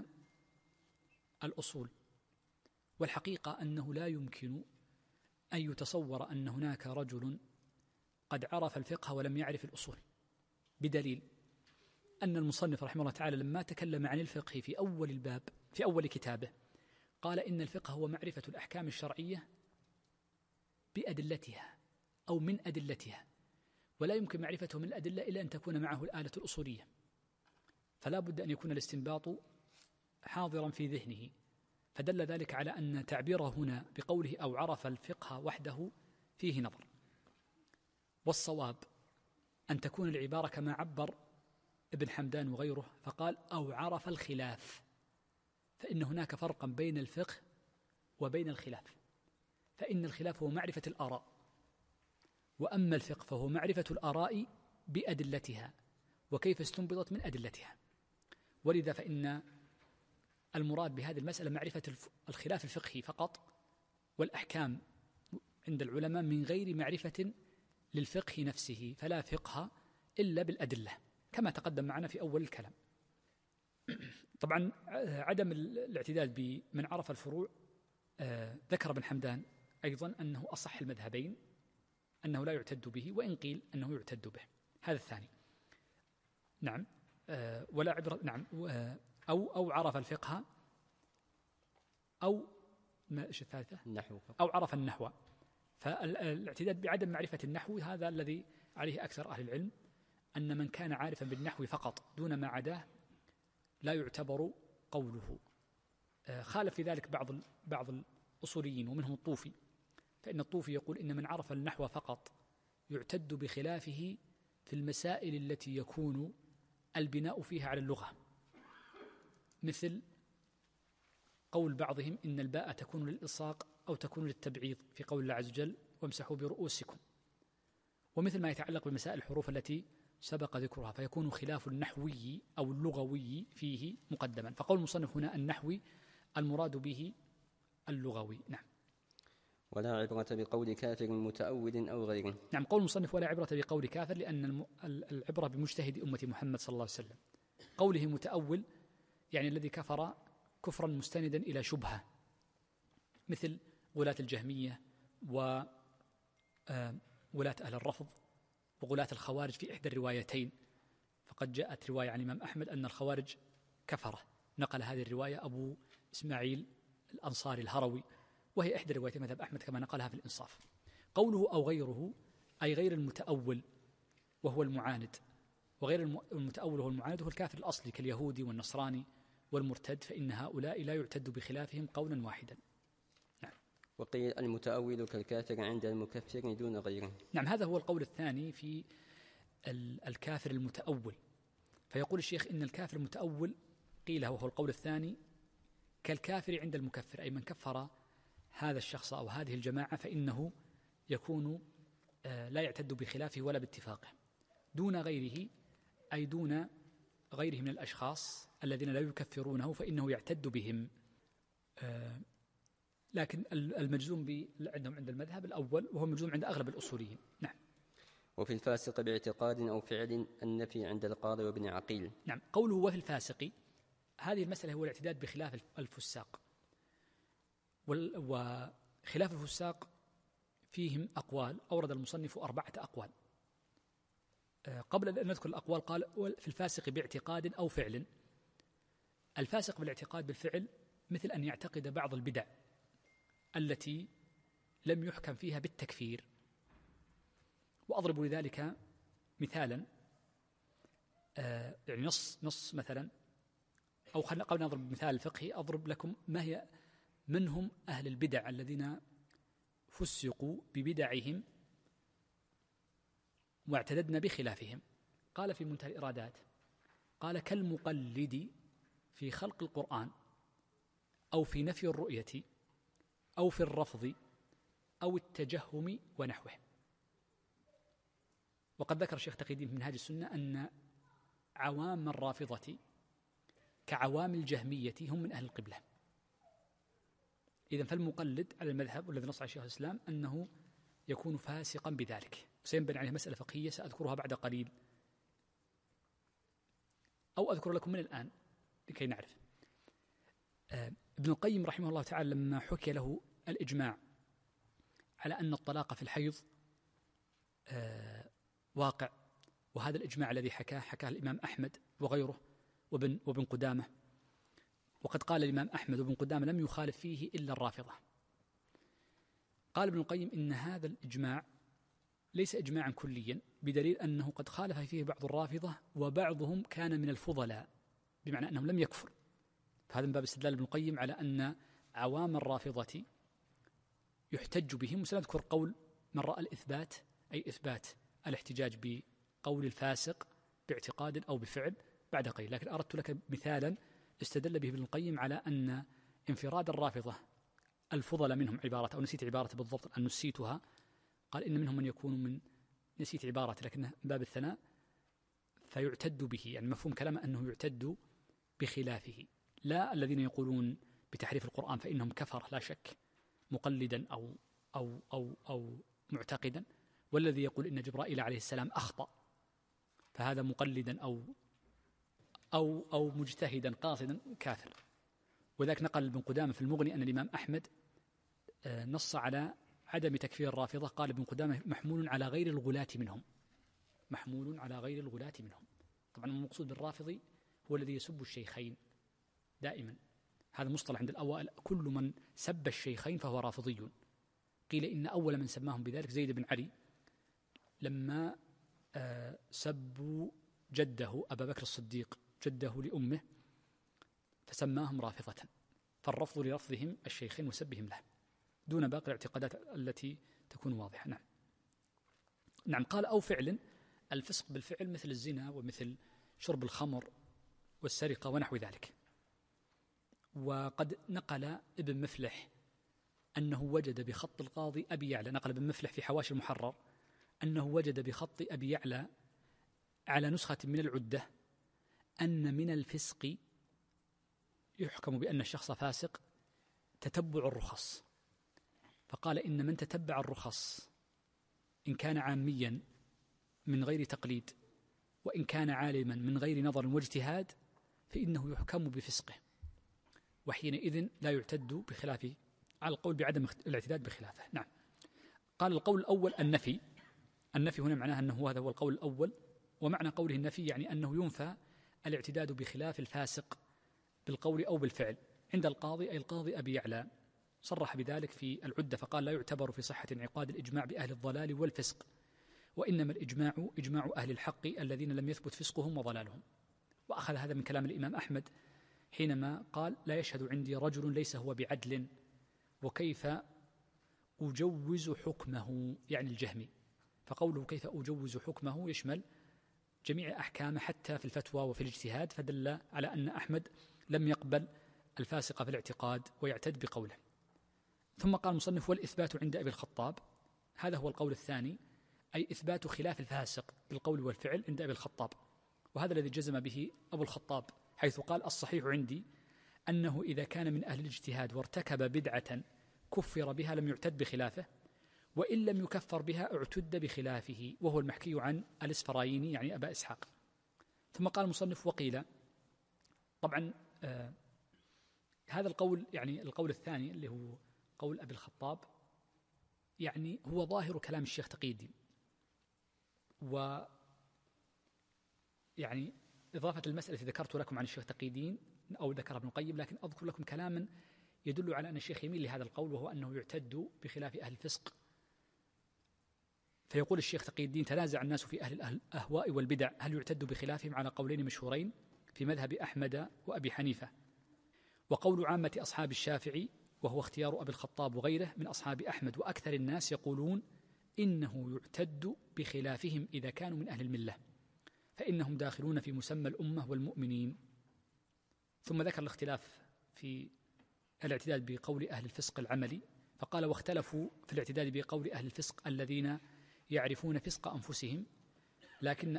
الأصول، والحقيقة أنه لا يمكن أن يتصور أن هناك رجل قد عرف الفقه ولم يعرف الأصول، بدليل أن المصنف رحمه الله تعالى لما تكلم عن الفقه في أول الباب في أول كتابه قال إن الفقه هو معرفة الأحكام الشرعية بأدلتها أو من أدلتها، ولا يمكن معرفته من الأدلة إلا أن تكون معه الآلة الأصولية، فلا بد أن يكون الاستنباط حاضرا في ذهنه، فدل ذلك على أن تعبيره هنا بقوله أو عرف الفقه وحده فيه نظر، والصواب أن تكون العبارة كما عبر ابن حمدان وغيره فقال أو عرف الخلاف، فإن هناك فرقا بين الفقه وبين الخلاف، فإن الخلاف هو معرفة الآراء، وأما الفقه فهو معرفة الآراء بأدلتها وكيف استنبطت من أدلتها. ولذا فإن المراد بهذه المسألة معرفة الخلاف الفقهي فقط، والأحكام عند العلماء من غير معرفة للفقه نفسه، فلا فقه إلا بالأدلة كما تقدم معنا في أول الكلام. طبعا عدم الاعتداد بمن عرف الفروع ذكر ابن حمدان أيضا أنه أصح المذهبين، أنه لا يعتد به، وإن قيل أنه يعتد به. هذا الثاني. نعم. ولا عبرة. نعم. أو عرف الفقه أو ما إيش الثالثة؟ النحو. أو عرف النحو. فالاعتداد بعدم معرفة النحو هذا الذي عليه أكثر أهل العلم، أن من كان عارفا بالنحو فقط دون ما عداه لا يعتبر قوله. خالف في ذلك بعض أصوليين ومنهم الطوفي، فإن الطوفي يقول إن من عرف النحو فقط يعتد بخلافه في المسائل التي يكون البناء فيها على اللغة، مثل قول بعضهم إن الباء تكون للإلصاق أو تكون للتبعيض في قول الله عز وجل وامسحوا برؤوسكم، ومثل ما يتعلق بمسائل الحروف التي سبق ذكرها، فيكون خلاف النحوي أو اللغوي فيه مقدما. فقول المصنف هنا النحوي المراد به اللغوي. نعم. ولا عبرة بقول كافر متأول أو غيره. نعم، قول المصنف ولا عبرة بقول كافر لأن العبرة بمجتهد أمة محمد صلى الله عليه وسلم. قوله متأول يعني الذي كفر كفرا مستندا إلى شبهة، مثل غلاة الجهمية وولاة أهل الرفض وغلاة الخوارج في إحدى الروايتين. فقد جاءت رواية عن الإمام أحمد أن الخوارج كفرة، نقل هذه الرواية أبو إسماعيل الأنصاري الهروي، وهي إحدى روايات مذهب أحمد كما نقلها في الإنصاف. قوله أو غيره أي غير المتأول وهو المعاند، وغير المتأول وهو المعاند هو الكافر الأصلي كاليهودي والنصراني والمرتد، فإن هؤلاء لا يعتد بخلافهم قولا واحدا. نعم. وقيل المتأول كالكافر عند المكفر دون غيره. نعم، هذا هو القول الثاني في الكافر المتأول. فيقول الشيخ إن الكافر المتأول قيل وهو القول الثاني كالكافر عند المكفر، أي من كفر هذا الشخص أو هذه الجماعة فإنه يكون لا يعتد بخلافه ولا باتفاقه، دون غيره أي دون غيره من الأشخاص الذين لا يكفرونه فإنه يعتد بهم. لكن المجزوم عندهم عند المذهب الأول، وهو مجزوم عند أغلب الأصوليين. نعم. وفي الفاسق باعتقاد أو فعل النفي عند القاضي وابن عقيل. نعم، قوله وفي الفاسق، هذه المسألة هو الاعتداد بخلاف الفساق، وخلاف الفساق فيهم أقوال، أورد المصنف 4 أقوال. قبل أن نذكر الأقوال قال في الفاسق باعتقاد أو فعل. الفاسق بالاعتقاد بالفعل مثل أن يعتقد بعض البدع التي لم يحكم فيها بالتكفير، وأضرب لذلك مثالا، يعني نص مثلا، أو خلنا قبل نضرب مثال الفقهي أضرب لكم من هم أهل البدع الذين فسقوا ببدعهم واعتددنا بخلافهم. قال في منتهى الإرادات، قال كالمقلد في خلق القرآن أو في نفي الرؤية أو في الرفض أو التجهم ونحوه. وقد ذكر الشيخ تقي الدين في منهاج السنة أن عوام الرافضة كعوام الجهمية هم من أهل القبلة. إذن فالمقلد على المذهب والذي نص عليه شيخ الإسلام أنه يكون فاسقا بذلك، وسينبني عليه مسألة فقهية سأذكرها بعد قليل، أو أذكر لكم من الآن لكي نعرف. ابن القيم رحمه الله تعالى لما حكي له الإجماع على أن الطلاق في الحيض واقع، وهذا الإجماع الذي حكاه الإمام أحمد وغيره وابن قدامة، وقد قال الإمام أحمد وابن قدامة لم يخالف فيه إلا الرافضة. قال ابن القيم إن هذا الإجماع ليس إجماعا كليا، بدليل أنه قد خالف فيه بعض الرافضة وبعضهم كان من الفضلاء، بمعنى أنهم لم يكفر. فهذا من باب استدلال ابن القيم على أن عوام الرافضة يحتج بهم. وسنذكر قول من رأى الإثبات، أي إثبات الاحتجاج بقول الفاسق باعتقاد أو بفعل بعد قليل. لكن أردت لك مثالا استدل به ابن القيم على أن انفراد الرافضة الفضل منهم عبارة، أو نسيت عبارة بالضبط أن نسيتها، قال إن منهم من يكون من نسيت عبارة لكنها باب الثناء فيعتد به، يعني مفهوم كلامه أنه يعتد بخلافه، لا الذين يقولون بتحريف القرآن فإنهم كفر لا شك مقلدا أو معتقدا، والذي يقول إن جبرائيل عليه السلام أخطأ فهذا مقلدا أو مجتهدا قاصدا كافر. وذلك نقل ابن قدامة في المغني أن الإمام أحمد نص على عدم تكفير الرافضة. قال ابن قدامة محمول على غير الغلاة منهم، محمول على غير الغلاة منهم. طبعا المقصود بالرافضي هو الذي يسب الشيخين دائما، هذا مصطلح عند الأوائل، كل من سب الشيخين فهو رافضي. قيل إن أول من سماهم بذلك زيد بن علي لما سبوا جده أبا بكر الصديق جده لأمه فسماهم رافضة، فالرفض لرفضهم الشيخين وسبهم له. دون باقي الاعتقادات التي تكون واضحة. نعم. قال أو فعل، الفسق بالفعل مثل الزنا ومثل شرب الخمر والسرقة ونحو ذلك. وقد نقل ابن مفلح أنه وجد بخط القاضي أبي يعلى، نقل ابن مفلح في حواشي المحرر أنه وجد بخط أبي يعلى على نسخة من العدة أن من الفسق يحكم بأن الشخص فاسق تتبع الرخص، فقال إن من تتبع الرخص إن كان عاميا من غير تقليد وإن كان عالما من غير نظر واجتهاد فإنه يحكم بفسقه، وحينئذ لا يعتد بخلافه، على القول بعدم الاعتداد بخلافه. نعم. قال القول الأول النفي هنا معناها أنه هذا هو القول الأول، ومعنى قوله النفي يعني أنه ينفى الاعتداد بخلاف الفاسق بالقول أو بالفعل عند القاضي، أي القاضي أبي يعلى صرح بذلك في العدة فقال لا يعتبر في صحة انعقاد الإجماع بأهل الضلال والفسق، وإنما الإجماع إجماع أهل الحق الذين لم يثبت فسقهم وضلالهم. وأخذ هذا من كلام الإمام أحمد حينما قال لا يشهد عندي رجل ليس هو بعدل وكيف أجوز حكمه، يعني الجهمي، فقوله كيف أجوز حكمه يشمل جميع أحكامه حتى في الفتوى وفي الاجتهاد، فدل على أن أحمد لم يقبل الفاسق في الاعتقاد ويعتد بقوله. ثم قال المصنف والإثبات عند أبي الخطاب، هذا هو القول الثاني، أي إثبات خلاف الفاسق بالقول والفعل عند أبي الخطاب، وهذا الذي جزم به أبو الخطاب حيث قال الصحيح عندي أنه إذا كان من أهل الاجتهاد وارتكب بدعة كفر بها لم يعتد بخلافه، وإن لم يكفر بها اعتد بخلافه، وهو المحكي عن الإسفرايني يعني أبا إسحاق. ثم قال المصنف وقيل، طبعا هذا القول يعني القول الثاني اللي هو قول أبي الخطاب يعني هو ظاهر كلام الشيخ تقي الدين، ويعني إضافة المسألة ذكرت لكم عن الشيخ تقي الدين أو ذكر ابن القيم، لكن أذكر لكم كلاما يدل على أن الشيخ يميل لهذا القول، وهو أنه يعتد بخلاف أهل الفسق. فيقول الشيخ تقي الدين تنازع الناس في أهل الأهواء والبدع هل يعتد بخلافهم على قولين مشهورين في مذهب أحمد وأبي حنيفة، وقول عامة أصحاب الشافعي وهو اختيار أبي الخطاب وغيره من أصحاب أحمد وأكثر الناس يقولون إنه يعتد بخلافهم إذا كانوا من أهل الملة فإنهم داخلون في مسمى الأمة والمؤمنين. ثم ذكر الاختلاف في الاعتداد بقول أهل الفسق العملي، فقال واختلفوا في الاعتداد بقول أهل الفسق الذين يعرفون فسق أنفسهم لكن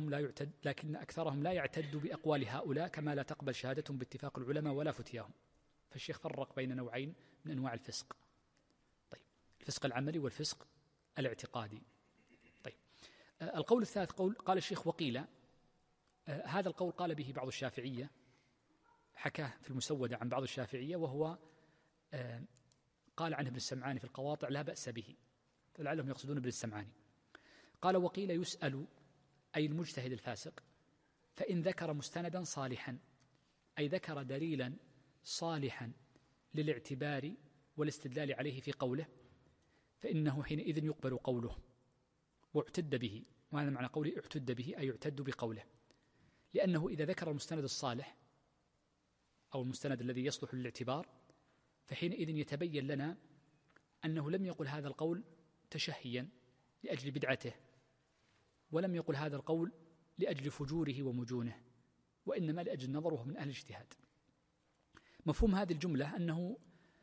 أكثرهم لا يعتد بأقوال هؤلاء كما لا تقبل شهادتهم باتفاق العلماء ولا فتياهم. فالشيخ فرق بين نوعين من أنواع الفسق، طيب الفسق العملي والفسق الاعتقادي. طيب القول الثالث قال الشيخ وقيل، هذا القول قال به بعض الشافعية، حكاه في المسودة عن بعض الشافعية، وهو قال عنه ابن السمعاني في القواطع لا بأس به، فلعلهم يقصدون ابن السمعاني. قال وقيل يسأل أي المجتهد الفاسق فإن ذكر مستندا صالحا، أي ذكر دليلا صالحا للاعتبار والاستدلال عليه في قوله، فإنه حينئذ يقبل قوله واعتد به، وهذا معنى قوله اعتد به أي يعتد بقوله، لأنه إذا ذكر المستند الصالح أو المستند الذي يصلح للاعتبار فحينئذ يتبين لنا أنه لم يقل هذا القول تشهيا لأجل بدعته، ولم يقل هذا القول لأجل فجوره ومجونه، وإنما لأجل نظره من أهل الاجتهاد. مفهوم هذه الجملة أنه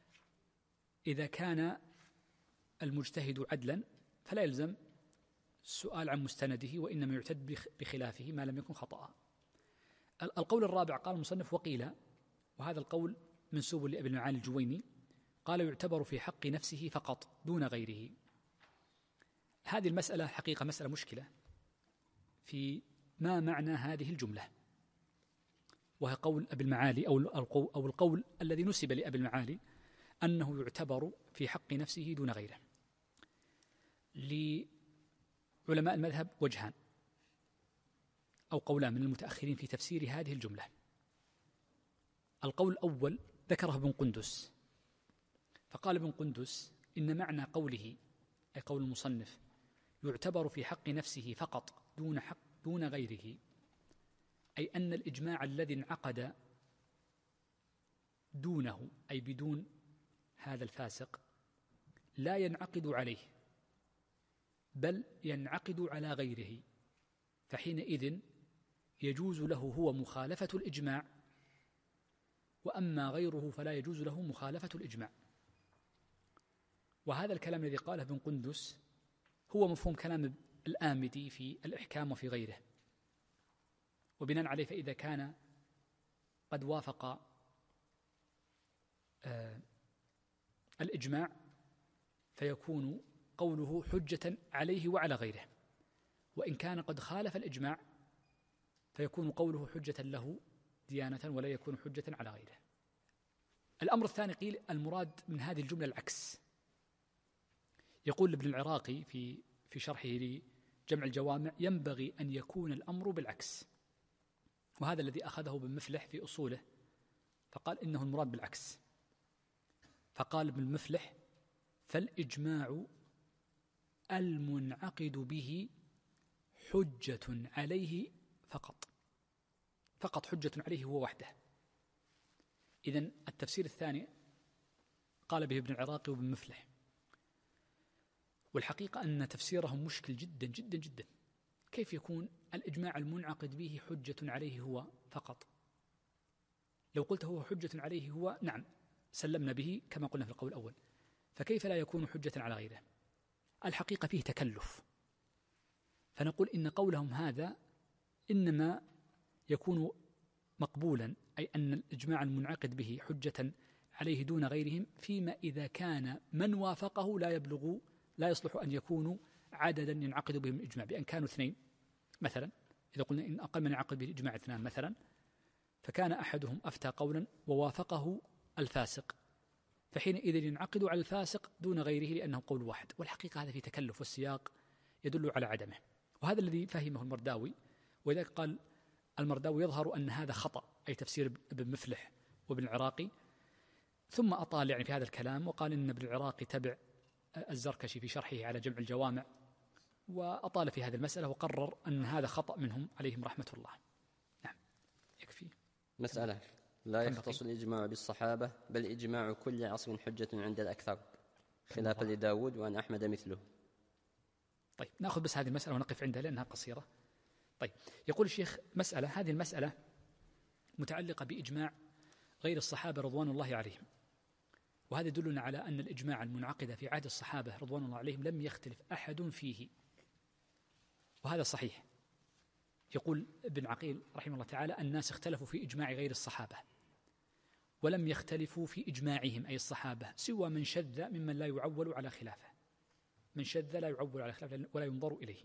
إذا كان المجتهد عدلا فلا يلزم السؤال عن مستنده، وإنما يعتد بخلافه ما لم يكن خطأ. القول الرابع قال المصنف وقيل، وهذا القول منسوب لأبي المعالي الجويني، قال يعتبر في حق نفسه فقط دون غيره. هذه المسألة حقيقة مسألة مشكلة في ما معنى هذه الجملة، وهي قول أبي المعالي أو القول الذي نسب لأبي المعالي أنه يعتبر في حق نفسه دون غيره. لعلماء المذهب وجهان أو قولان من المتأخرين في تفسير هذه الجملة. القول الأول ذكره ابن قندس، فقال ابن قندس إن معنى قوله أي قول المصنف يعتبر في حق نفسه فقط دون غيره، أي أن الإجماع الذي انعقد دونه أي بدون هذا الفاسق لا ينعقد عليه بل ينعقد على غيره، فحينئذ يجوز له هو مخالفة الإجماع، وأما غيره فلا يجوز له مخالفة الإجماع. وهذا الكلام الذي قاله ابن قندس هو مفهوم كلام الآمدي في الإحكام وفي غيره، وبناء عليه فإذا كان قد وافق الإجماع فيكون قوله حجة عليه وعلى غيره، وإن كان قد خالف الإجماع فيكون قوله حجة له ديانة ولا يكون حجة على غيره. الأمر الثاني قيل المراد من هذه الجملة العكس. يقول ابن العراقي في شرحه لجمع الجوامع: ينبغي أن يكون الأمر بالعكس، وهذا الذي أخذه ابن مفلح في أصوله، فقال إنه المراد بالعكس. فقال ابن مفلح: فالإجماع المنعقد به حجة عليه فقط حجة عليه هو وحده. إذن التفسير الثاني قال به ابن العراقي وابن مفلح، والحقيقة أن تفسيرهم مشكل جدا جدا جدا. كيف يكون الإجماع المنعقد به حجة عليه هو فقط؟ لو قلت هو حجة عليه هو، نعم سلمنا به كما قلنا في القول الأول، فكيف لا يكون حجة على غيره؟ الحقيقة فيه تكلف، فنقول إن قولهم هذا إنما يكون مقبولا، أي أن الإجماع المنعقد به حجة عليه دون غيرهم فيما إذا كان من وافقه لا يصلح أن يكونوا عددا ينعقد بهم الإجماع، بأن كانوا 2 مثلا. إذا قلنا إن أقل من ينعقد به الإجماع 2 مثلا، فكان أحدهم أفتى قولا ووافقه الفاسق، فحينئذ ينعقد على الفاسق دون غيره لأنه قول واحد. والحقيقة هذا في تكلف، والسياق يدل على عدمه، وهذا الذي فهمه المرداوي. ولذلك قال المرداوي: يظهر أن هذا خطأ، أي تفسير ابن مفلح وابن العراقي. ثم أطال يعني في هذا الكلام وقال إن ابن العراقي تبع الزركشي في شرحه على جمع الجوامع، وأطال في هذه المسألة وقرر أن هذا خطأ منهم عليهم رحمة الله. نعم يكفي. مسألة: لا يختص الإجماع بالصحابة بل إجماع كل عصر حجة عند الأكثر، خلافا لداود وأن أحمد مثله. طيب نأخذ بس هذه المسألة ونقف عندها لأنها قصيرة. طيب يقول الشيخ: هذه المسألة متعلقة بإجماع غير الصحابة رضوان الله عليهم، وهذا يدلنا على أن الإجماع المنعقد في عهد الصحابة رضوان الله عليهم لم يختلف أحد فيه، وهذا صحيح. يقول ابن عقيل رحمه الله تعالى: الناس اختلفوا في إجماع غير الصحابة ولم يختلفوا في إجماعهم أي الصحابة سوى من شذ ممن لا يعول على خلافه، من شذ لا يعول على خلافه ولا ينظر إليه.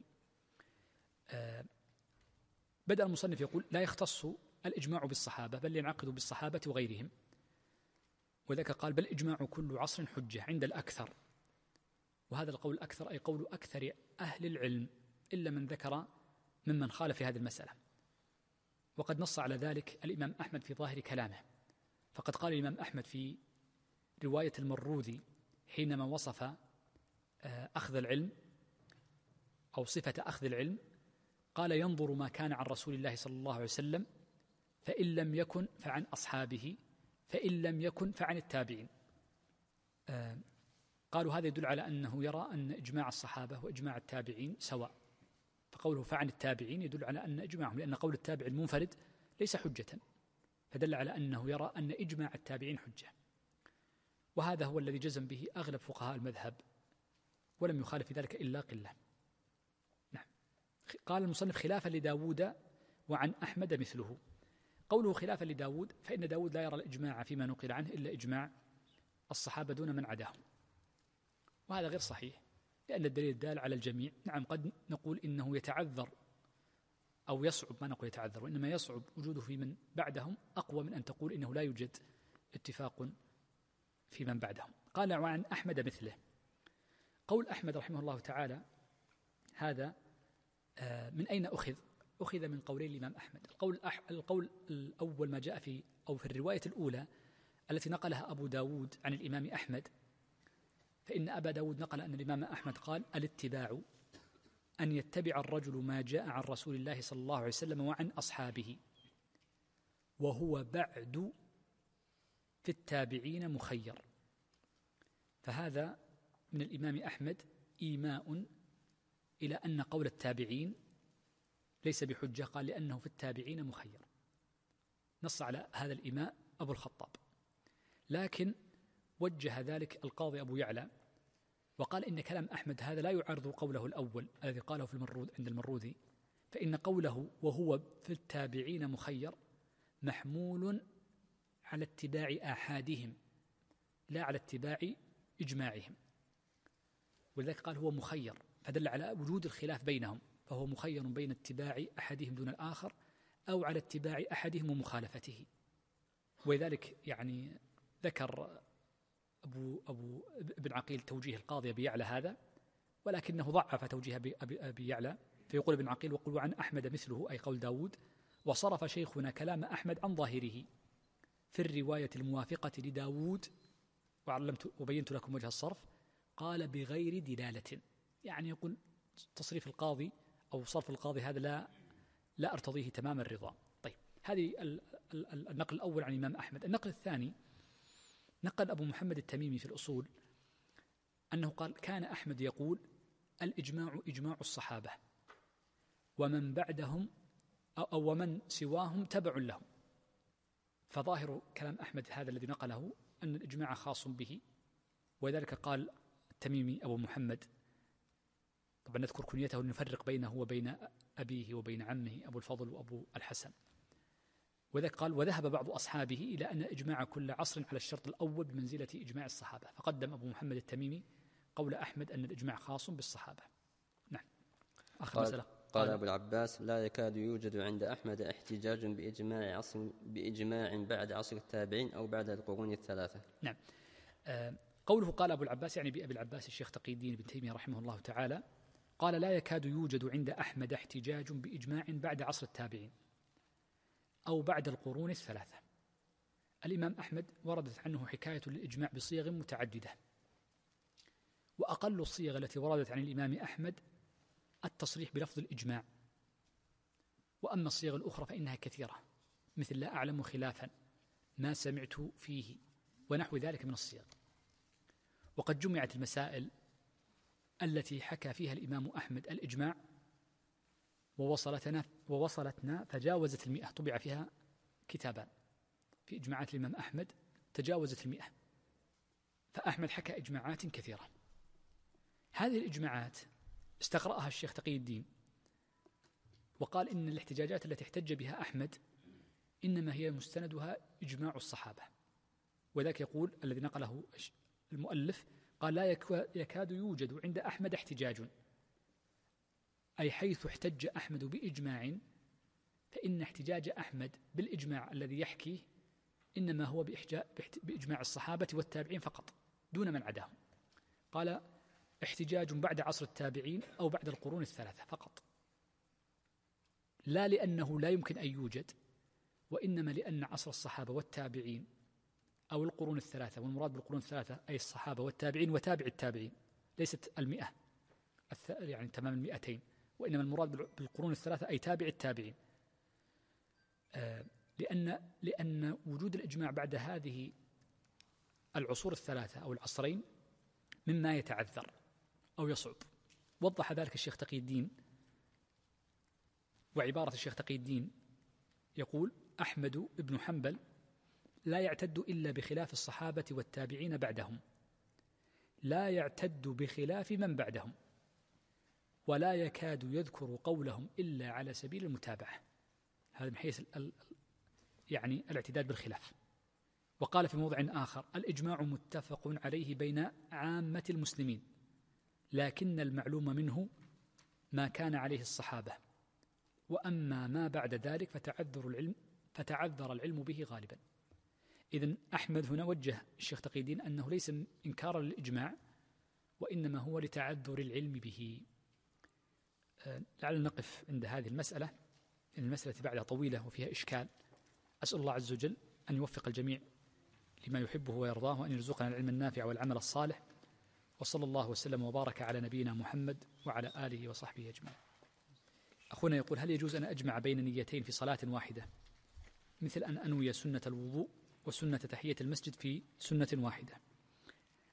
بدأ المصنف يقول: لا يختص الإجماع بالصحابة بل ينعقد بالصحابة وغيرهم، وذلك قال: بل إجماع كل عصر حجة عند الأكثر. وهذا القول الأكثر أي قول أكثر أهل العلم، إلا من ذكر ممن خالف في هذه المسألة. وقد نص على ذلك الإمام أحمد في ظاهر كلامه، فقد قال الإمام أحمد في رواية المروذي حينما وصف أخذ العلم أو صفة أخذ العلم، قال: ينظر ما كان عن رسول الله صلى الله عليه وسلم، فإن لم يكن فعن أصحابه، فإن لم يكن فعن التابعين. قالوا هذا يدل على أنه يرى أن إجماع الصحابة وإجماع التابعين سواء، فقوله فعن التابعين يدل على أن إجماعهم، لأن قول التابع المنفرد ليس حجة، فدل على أنه يرى أن إجماع التابعين حجة، وهذا هو الذي جزم به أغلب فقهاء المذهب، ولم يخالف في ذلك إلا قلة. نعم. قال المصنف: خلافا لداود وعن أحمد مثله. قوله خلافا لداود، فإن داود لا يرى الإجماع فيما نقل عنه إلا إجماع الصحابة دون من عداهم، وهذا غير صحيح، لأن الدليل الدال على الجميع. نعم قد نقول إنه يتعذر أو يصعب، ما نقول يتعذر، وإنما يصعب وجوده في من بعدهم أقوى من أن تقول إنه لا يوجد اتفاق في من بعدهم. قال: وعن أحمد مثله. قول أحمد رحمه الله تعالى هذا من أين أخذ؟ أخذ من قولين الإمام أحمد. القول الأول ما جاء في الرواية الأولى التي نقلها أبو داود عن الإمام أحمد، فإن أبا داود نقل أن الإمام أحمد قال: الاتباع أن يتبع الرجل ما جاء عن رسول الله صلى الله عليه وسلم وعن أصحابه، وهو بعد في التابعين مخير. فهذا من الإمام أحمد إيماء إلى أن قول التابعين ليس بحجة، قال لأنه في التابعين مخير، نص على هذا الإيماء أبو الخطاب. لكن وجه ذلك القاضي أبو يعلى وقال إن كلام أحمد هذا لا يعارض قوله الأول الذي قاله في المروذ عند المروذي، فإن قوله وهو في التابعين مخير محمول على اتباع آحادهم لا على اتباع إجماعهم، ولذلك قال هو مخير، فدل على وجود الخلاف بينهم، فهو مخير بين اتباع أحدهم دون الآخر أو على اتباع أحدهم ومخالفته. ولذلك يعني ذكر أبو ابن عقيل توجيه القاضي أبي يعلى هذا، ولكنه ضعف توجيه أبي يعلى، فيقول ابن عقيل وقل عن أحمد مثله أي قول داود، وصرف شيخنا كلام أحمد عن ظاهره في الرواية الموافقة لداود وبينت لكم وجه الصرف، قال بغير دلالة، يعني يقول تصريف القاضي أو صرف القاضي هذا لا أرتضيه تمام الرضا. طيب، هذه النقل الأول عن الإمام أحمد. النقل الثاني نقل أبو محمد التميمي في الأصول أنه قال كان أحمد يقول الإجماع إجماع الصحابة ومن بعدهم أو ومن سواهم تبع لهم، فظاهر كلام أحمد هذا الذي نقله أن الإجماع خاص به، ولذلك قال التميمي أبو محمد، طبعا نذكر كنيته لنفرق بينه وبين أبيه وبين عمه أبو الفضل وأبو الحسن، وذلك قال وذهب بعض أصحابه إلى أن إجماع كل عصر على الشرط الأول بمنزلة إجماع الصحابة، فقدم أبو محمد التميمي قول أحمد أن الإجماع خاص بالصحابة. نعم. آخر مسألة. قال أبو العباس لا يكاد يوجد عند أحمد احتجاج بإجماع بعد عصر التابعين أو بعد القرون الثلاثة. نعم. قوله قال أبو العباس يعني بأبي العباس الشيخ تقي الدين بن تيمية رحمه الله تعالى، قال لا يكاد يوجد عند أحمد احتجاج بإجماع بعد عصر التابعين أو بعد القرون الثلاثة. الإمام أحمد وردت عنه حكاية للإجماع بصيغ متعددة، وأقل الصيغ التي وردت عن الإمام أحمد التصريح بلفظ الإجماع، وأما الصيغ الأخرى فإنها كثيرة، مثل لا أعلم خلافا، ما سمعت فيه، ونحو ذلك من الصيغ. وقد جمعت المسائل التي حكى فيها الإمام أحمد الإجماع ووصلتنا فجاوزت 100، طبع فيها كتابان في إجماعات الإمام أحمد تجاوزت 100، فأحمد حكى إجماعات كثيرة. هذه الإجماعات استقرأها الشيخ تقي الدين وقال إن الاحتجاجات التي احتج بها أحمد إنما هي مستندها إجماع الصحابة، وذاك يقول الذي نقله المؤلف قال لا يكاد يوجد عند أحمد احتجاج، أي حيث احتج أحمد بإجماع فإن احتجاج أحمد بالإجماع الذي يحكيه إنما هو بإجماع الصحابة والتابعين فقط دون من عداهم. قال احتجاج بعد عصر التابعين أو بعد القرون الثلاثة فقط، لا لأنه لا يمكن أن يوجد، وإنما لأن عصر الصحابة والتابعين أو القرون الثلاثة، والمراد بالقرون الثلاثة أي الصحابة والتابعين وتابع التابعين، ليست 100 يعني تمام 200، وإنما المراد بالقرون الثلاثة أي تابع التابعين، لأن وجود الإجماع بعد هذه العصور الثلاثة أو العصرين مما يتعذر أو يصعب. وضح ذلك الشيخ تقي الدين، وعبارة الشيخ تقي الدين يقول أحمد بن حنبل لا يعتد إلا بخلاف الصحابة والتابعين بعدهم، لا يعتد بخلاف من بعدهم، ولا يكاد يذكر قولهم إلا على سبيل المتابعة. هذا من حيث يعني الاعتداد بالخلاف. وقال في موضع آخر الإجماع متفق عليه بين عامة المسلمين، لكن المعلوم منه ما كان عليه الصحابة، وأما ما بعد ذلك فتعذر العلم به غالبا. إذن أحمد هنا وجه الشيخ تقي الدين أنه ليس إنكارا للإجماع، وإنما هو لتعذر العلم به. لعل نقف عند هذه المسألة، المسألة بعدها طويلة وفيها إشكال. أسأل الله عز وجل أن يوفق الجميع لما يحبه ويرضاه، وأن يرزقنا العلم النافع والعمل الصالح، وصلى الله وسلم وبارك على نبينا محمد وعلى آله وصحبه أجمعين. أخونا يقول هل يجوز أن أجمع بين نيتين في صلاة واحدة، مثل أن أنوي سنة الوضوء وسنة تحية المسجد في سنة واحدة؟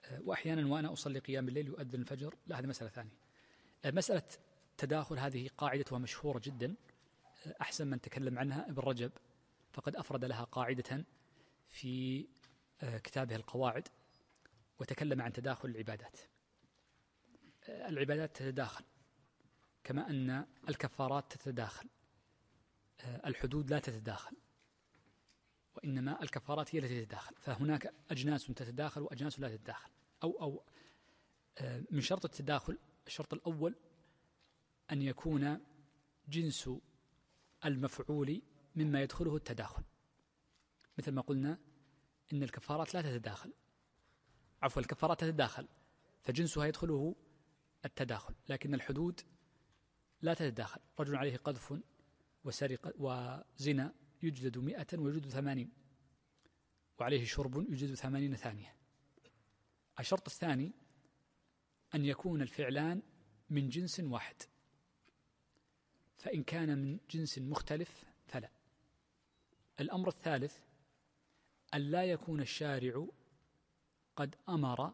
وأحيانا وأنا أصلي قيام الليل يؤذن الفجر، لا هذه مسألة ثانية. مسألة تداخل هذه قاعدتها مشهورة جدا، أحسن من تكلم عنها ابن رجب، فقد أفرد لها قاعدة في كتابه القواعد، وتكلم عن تداخل العبادات. العبادات تتداخل كما أن الكفارات تتداخل، الحدود لا تتداخل، وإنما الكفارات هي التي تتداخل. فهناك أجناس تتداخل وأجناس لا تتداخل. أو من شرط التداخل، الشرط الأول أن يكون جنس المفعول مما يدخله التداخل، مثل ما قلنا إن الكفارات لا تتداخل، عفوا الكفارات تتداخل فجنسها يدخله التداخل، لكن الحدود لا تتداخل. رجل عليه قذف وسرقة وزنا يجلد 100 ويجلد 80، وعليه شرب يجلد 80 ثانية. الشرط الثاني أن يكون الفعلان من جنس واحد، فإن كان من جنس مختلف فلا. الأمر الثالث أن لا يكون الشارع قد أمر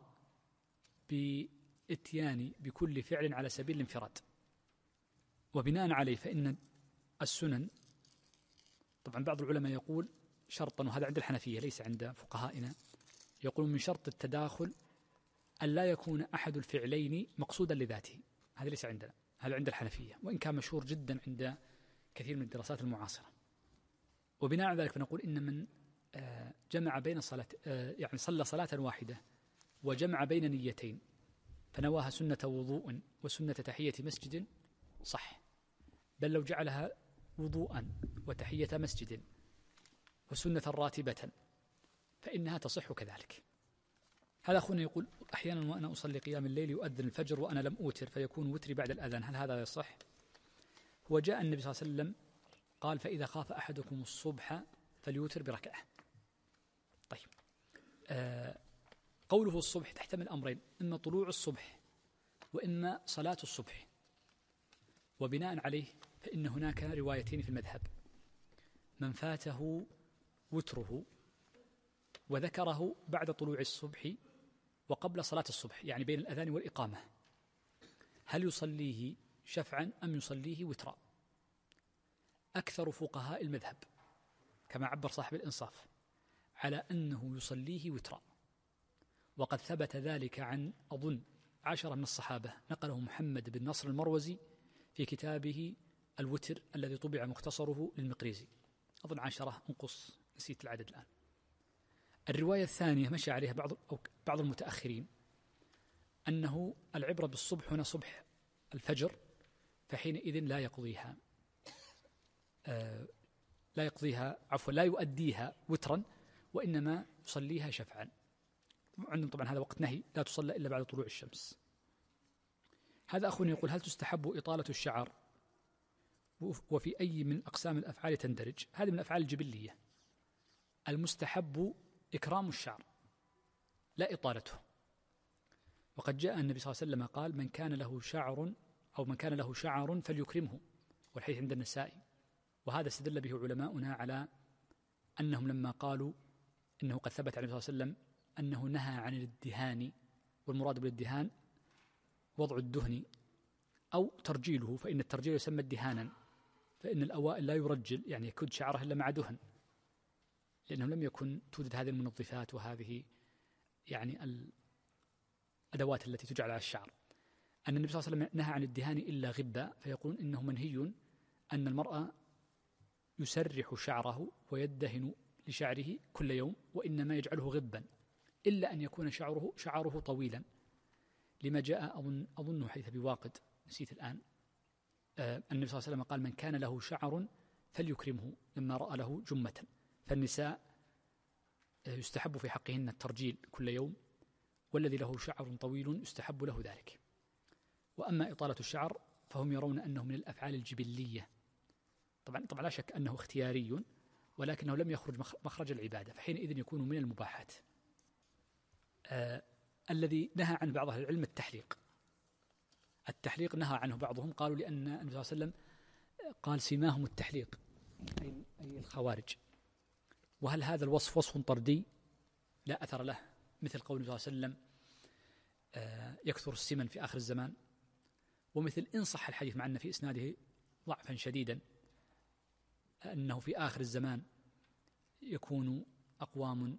بإتيان بكل فعل على سبيل الانفراد، وبناء عليه فإن السنن، طبعا بعض العلماء يقول شرطا، وهذا عند الحنفية ليس عند فقهائنا، يقول من شرط التداخل أن لا يكون أحد الفعلين مقصودا لذاته. هذا ليس عندنا، هذا عند الحنفية، وإن كان مشهور جدا عند كثير من الدراسات المعاصرة. وبناء على ذلك فنقول إن من جمع بين الصلاة، يعني صلى صلاة واحدة وجمع بين نيتين فنواها سنة وضوء وسنة تحية مسجد صح، بل لو جعلها وضوءا وتحية مسجد وسنة راتبة فإنها تصح كذلك. هذا أخونا يقول أحيانا وأنا أصلي قيام الليل يؤذن الفجر وأنا لم أوتر فيكون وتري بعد الأذان، هل هذا يصح؟ هو جاء النبي صلى الله عليه وسلم قال فإذا خاف أحدكم الصبح فليوتر بركعة. طيب، قوله الصبح تحتمل أمرين، إما طلوع الصبح وإما صلاة الصبح، وبناء عليه فإن هناك روايتين في المذهب، من فاته وتره وذكره بعد طلوع الصبح وقبل صلاة الصبح، يعني بين الأذان والإقامة، هل يصليه شفعا أم يصليه وترا؟ أكثر فقهاء المذهب كما عبر صاحب الإنصاف على أنه يصليه وترا، وقد ثبت ذلك عن أظن 10 من الصحابة، نقله محمد بن نصر المروزي في كتابه الوتر الذي طبع مختصره للمقريزي، أظن 10 انقص نسيت العدد الآن. الرواية الثانية مشى عليها بعض المتأخرين، أنه العبرة بالصبح هنا صبح الفجر، فحينئذ لا يؤديها وترا وإنما يصليها شفعا. عندهم طبعا هذا وقت نهي، لا تصلى إلا بعد طلوع الشمس. هذا أخونا يقول هل تستحب إطالة الشعر وفي أي من أقسام الأفعال تندرج؟ هذه من الأفعال الجبلية، المستحب إكرام الشعر لا إطالته. وقد جاء النبي صلى الله عليه وسلم قال من كان له شعر فليكرمه، والحديث عند النسائي. وهذا استدل به علماؤنا على أنهم لما قالوا إنه قد ثبت عن النبي صلى الله عليه وسلم أنه نهى عن الادهان، والمراد بالادهان وضع الدهن أو ترجيله، فإن الترجيل يسمى ادهانا، فإن الأوائل لا يرجل يعني يكد شعره إلا مع دهن، لأنه لم يكن توجد هذه المنظفات وهذه يعني الأدوات التي تجعل على الشعر. أن النبي صلى الله عليه وسلم نهى عن الدهان إلا غبا، فيقول إنه منهي أن المرأة يسرح شعره ويدهن لشعره كل يوم، وإنما يجعله غبا، إلا أن يكون شعره طويلا، لما جاء أظن حديث أبي واقد نسيت الآن، النبي صلى الله عليه وسلم قال من كان له شعر فليكرمه لما رأى له جمة. فالنساء يستحب في حقهن الترجيل كل يوم، والذي له شعر طويل يستحب له ذلك. وأما إطالة الشعر فهم يرون أنه من الأفعال الجبلية، طبعا لا شك أنه اختياري، ولكنه لم يخرج مخرج العبادة، فحينئذ يكون من المباحات. الذي نهى عن بعض أهل العلم التحليق نهى عنه بعضهم، قالوا لأن النبي صلى الله عليه وسلم قال سماهم التحليق أي الخوارج. وهل هذا الوصف وصف طردي لا أثر له، مثل قول النبي صلى الله عليه وسلم يكثر السمن في آخر الزمان، ومثل إن صح الحديث مع أن في إسناده ضعفا شديدا أنه في آخر الزمان يكون أقوام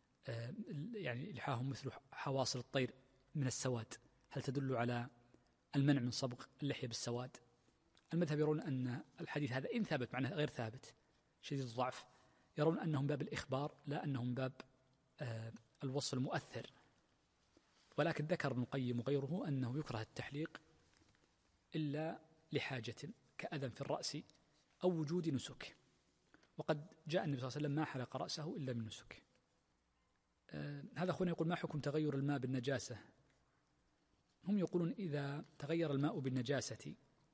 يعني لحاهم مثل حواصل الطير من السواد، هل تدل على المنع من صبغ اللحية بالسواد؟ المذهب يرون أن الحديث هذا إن ثابت معناه غير ثابت شديد الضعف، يرون أنه من باب الإخبار لا أنه من باب الوصف المؤثر. ولكن ذكر ابن القيم وغيره أنه يكره التحليق إلا لحاجة كأذى في الرأس أو وجود نسك، وقد جاء النبي صلى الله عليه وسلم ما حلق رأسه إلا من نسك. هذا أخونا يقول: ما حكم تغير الماء بالنجاسة؟ هم يقولون إذا تغير الماء بالنجاسة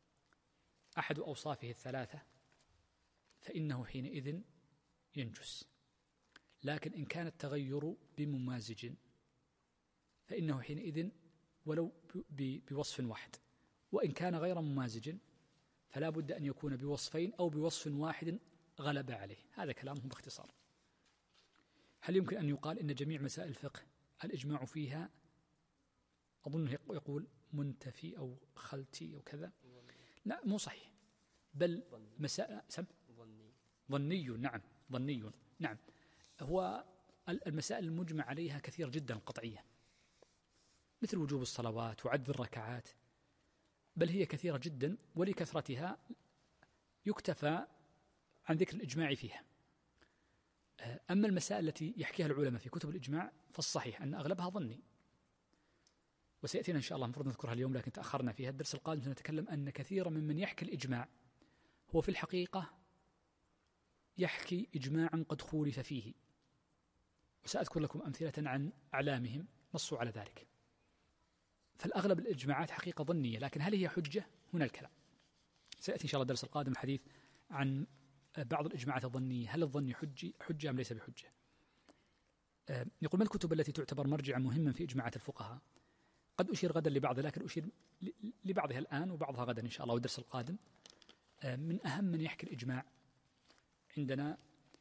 أحد أوصافه الثلاثة فإنه حينئذ ينجس، لكن إن كان التغير بممازج فإنه حينئذ ولو بوصف واحد، وإن كان غير ممازج فلا بد أن يكون بوصفين أو بوصف واحد غلب عليه. هذا كلامهم باختصار. هل يمكن أن يقال إن جميع مسائل الفقه الإجماع فيها أظن يقول منتفي أو خلتي أو كذا؟ لا، مو صحيح، بل مسائل ظني. نعم، ظني. نعم، هو المسائل المجمع عليها كثير جدا القطعية، مثل وجوب الصلوات وعد الركعات، بل هي كثيرة جدا، ولكثرتها يكتفى عن ذكر الإجماع فيها. أما المسائل التي يحكيها العلماء في كتب الإجماع فالصحيح أن أغلبها ظني، وسيأتينا إن شاء الله المفروض نذكرها اليوم لكن تأخرنا فيها. الدرس القادم سنتكلم أن كثيرا ممن يحكي الإجماع هو في الحقيقة يحكي إجماعا قد خولف فيه، وسأذكر لكم أمثلة عن أعلامهم نصوا على ذلك. فالأغلب الإجماعات حقيقة ظنية، لكن هل هي حجة؟ هنا الكلام. سيأتي إن شاء الله الدرس القادم الحديث عن بعض الإجماعات الظنية، هل الظن حجة أم ليس بحجة؟ يقول: ما الكتب التي تعتبر مرجعا مهما في إجماعات الفقهاء؟ قد أشير غدا لبعضها، لكن أشير لبعضها الآن وبعضها غدا إن شاء الله والدرس القادم. من أهم من يحكي الإجماع عندنا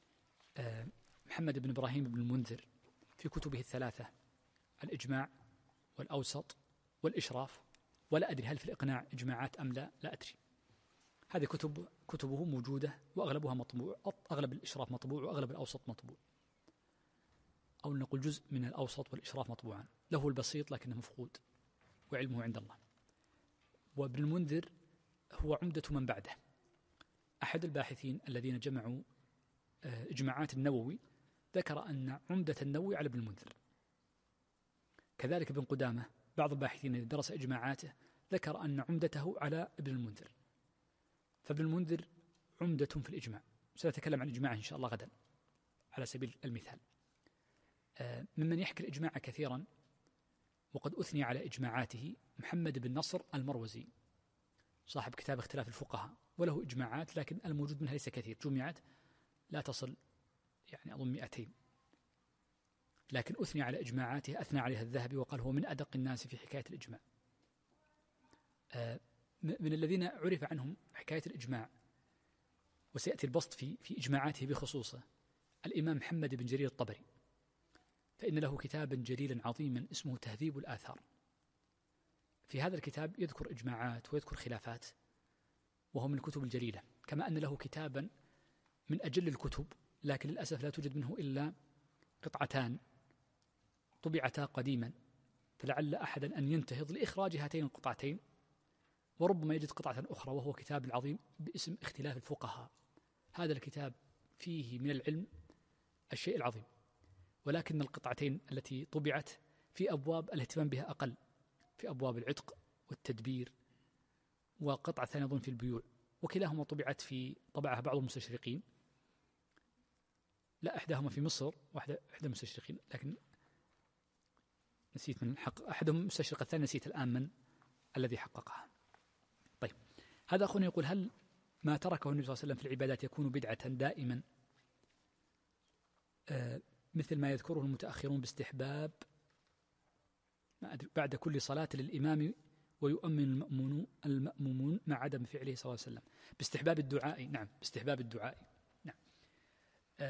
محمد بن إبراهيم بن المنذر في كتبه الثلاثة: الإجماع والأوسط والإشراف، ولا أدري هل في الإقناع إجماعات أم لا أدري. هذه كتبه موجودة وأغلبها مطبوع، أغلب الإشراف مطبوع وأغلب الأوسط مطبوع، أو نقول جزء من الأوسط والإشراف مطبوعا. له البسيط لكنه مفقود وعلمه عند الله. وابن المنذر هو عمدة من بعده، أحد الباحثين الذين جمعوا إجماعات النووي ذكر أن عمدة النووي على ابن المنذر. كذلك ابن قدامة بعض الباحثين الذي درس إجماعاته ذكر أن عمدته على ابن المنذر. فابن المنذر عمدة في الإجماع، سنتكلم عن إجماعه إن شاء الله غدا على سبيل المثال. ممن يحكي الإجماع كثيرا وقد أثني على إجماعاته محمد بن نصر المروزي صاحب كتاب اختلاف الفقهاء، وله إجماعات لكن الموجود منها ليس كثير، جمعت لا تصل يعني أظن 200، لكن أثني على إجماعاته، أثنى عليها الذهبي وقال هو من أدق الناس في حكاية الإجماع. من الذين عرف عنهم حكاية الإجماع وسيأتي البسط في إجماعاته بخصوصه الإمام محمد بن جرير الطبري، فإن له كتابا جليلا عظيما اسمه تهذيب الآثار. في هذا الكتاب يذكر إجماعات ويذكر خلافات، وهو من الكتب الجليلة. كما أن له كتابا من أجل الكتب لكن للأسف لا توجد منه إلا قطعتان طبعتا قديما، فلعل أحدا أن ينتهض لإخراج هاتين القطعتين، وربما يجد قطعة أخرى، وهو كتاب العظيم باسم اختلاف الفقهاء. هذا الكتاب فيه من العلم الشيء العظيم، ولكن القطعتين التي طبعت في أبواب الاهتمام بها أقل، في أبواب العتق والتدبير، وقطعة ثانية أظن في البيوع، وكلاهما طبعت في طبعها بعض المستشرقين، لا إحداهما في مصر واحدة المستشرقين، لكن نسيت من الحق أحدهم مستشرق، الثاني نسيت الآن من الذي حققها. طيب، هذا أخونا يقول: هل ما تركه النبي صلى الله عليه وسلم في العبادات يكون بدعة دائما مثل ما يذكره المتأخرون باستحباب ما أدري بعد كل صلاة للإمام ويؤمن المأمومون مع عدم فعله صلى الله عليه وسلم، باستحباب الدعاء؟ نعم، باستحباب الدعاء. نعم.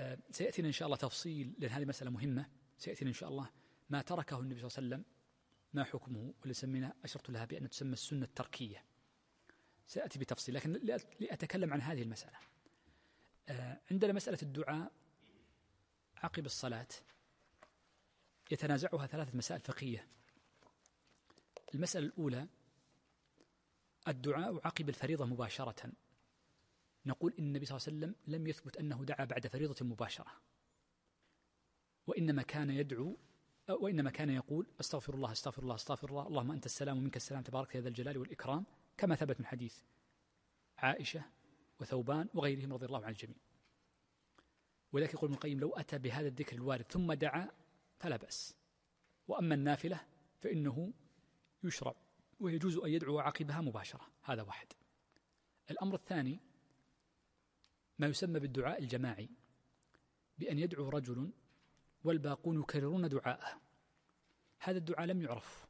سيأتينا إن شاء الله تفصيل، لأن هذه مسألة مهمة. سيأتينا إن شاء الله ما تركه النبي صلى الله عليه وسلم ما حكمه، واللي سمينا أشرت لها بأن تسمى السنة التركية، سأتي بتفصيل، لكن لأتكلم عن هذه المسألة. عندنا مسألة الدعاء عقب الصلاة يتنازعها 3 مسائل فقهية. المسألة الأولى الدعاء عقب الفريضة مباشرة، نقول إن النبي صلى الله عليه وسلم لم يثبت أنه دعا بعد فريضة مباشرة، وإنما كان يقول استغفر الله استغفر الله استغفر الله اللهم أنت السلام ومنك السلام تبارك يا ذا الجلال والإكرام، كما ثبت من حديث عائشة وثوبان وغيرهم رضي الله عن الجميع. ولكن يقول ابن القيم لو أتى بهذا الذكر الوارد ثم دعا فلا بأس، وأما النافلة فإنه يشرع ويجوز أن يدعو عقبها مباشرة. هذا واحد. الأمر الثاني ما يسمى بالدعاء الجماعي، بأن يدعو رجل والباقون يكررون دعاءه. هذا الدعاء لم يعرف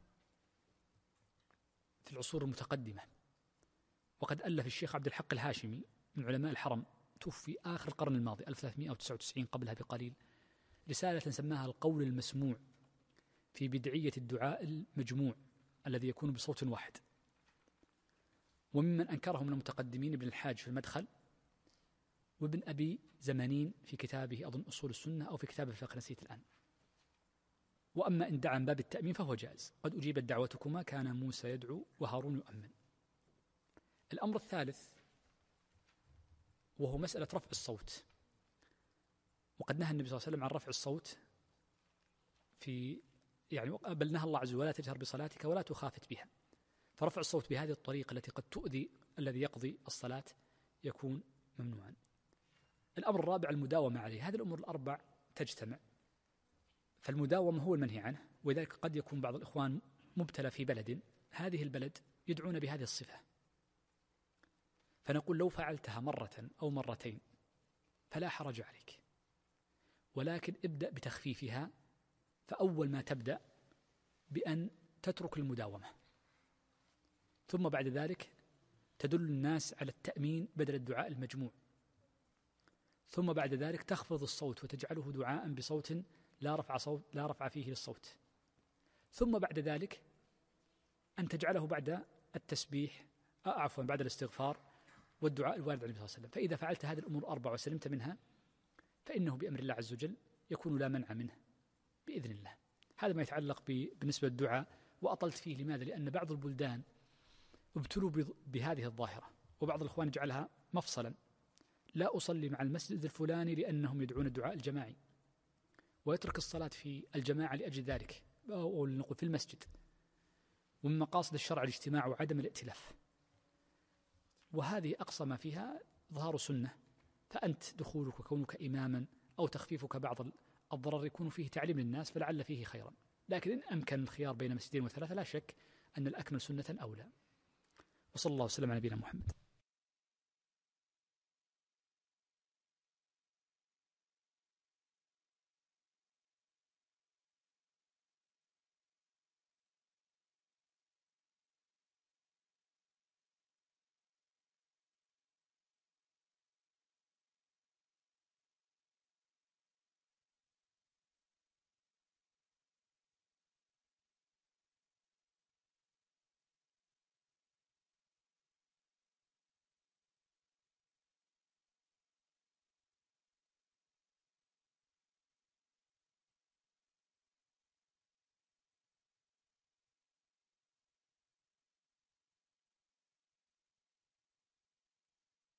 في العصور المتقدمة، وقد ألف الشيخ عبد الحق الهاشمي من علماء الحرم، توفي آخر القرن الماضي 1399 قبلها بقليل، رسالة سماها القول المسموع في بدعية الدعاء المجموع الذي يكون بصوت واحد. وممن أنكره من المتقدمين ابن الحاج في المدخل، وابن أبي زمانين في كتابه أظن أصول السنة، أو في كتاب الفقه نسيت الآن. وأما إن دعا من باب التأمين فهو جائز، قد أجيبت دعوتكما كان موسى يدعو وهارون يؤمن. الأمر الثالث وهو مسألة رفع الصوت، وقد نهى النبي صلى الله عليه وسلم عن رفع الصوت بل نهى الله عز وجل ولا تجهر بصلاتك ولا تخافت بها، فرفع الصوت بهذه الطريقة التي قد تؤذي الذي يقضي الصلاة يكون ممنوعا. الأمر الرابع المداومة عليه. هذه الأمور الأربع تجتمع، فالمداومة هو المنهي عنه. وذلك قد يكون بعض الإخوان مبتلى في بلد، هذه البلد يدعون بهذه الصفة، فنقول لو فعلتها مرة أو مرتين فلا حرج عليك، ولكن ابدأ بتخفيفها. فأول ما تبدأ بأن تترك المداومة، ثم بعد ذلك تدل الناس على التأمين بدل الدعاء المجموع، ثم بعد ذلك تخفض الصوت وتجعله دعاء بصوت لا رفع فيه للصوت، ثم بعد ذلك أن تجعله بعد التسبيح بعد الاستغفار والدعاء الوارد عن النبي صلى الله عليه وسلم. فإذا فعلت هذه الأمور الأربع وسلمت منها فإنه بأمر الله عز وجل يكون لا منع منه بإذن الله. هذا ما يتعلق بالنسبة للدعاء، وأطلت فيه. لماذا؟ لأن بعض البلدان ابتلوا بهذه الظاهرة، وبعض الإخوان جعلها مفصلا، لا أصلي مع المسجد الفلاني لأنهم يدعون الدعاء الجماعي، ويترك الصلاة في الجماعة لأجل ذلك، أو نقول في المسجد. ومن مقاصد الشرع الاجتماع وعدم الائتلاف، وهذه أقصى ما فيها ظهار سنة. فأنت دخولك وكونك إماما أو تخفيفك بعض الضرر يكون فيه تعليم للناس، فلعل فيه خيرا. لكن إن أمكن الخيار بين مسجدين وثلاثة لا شك أن الأكمل سنة أولى. وصلى الله وسلم على نبينا محمد.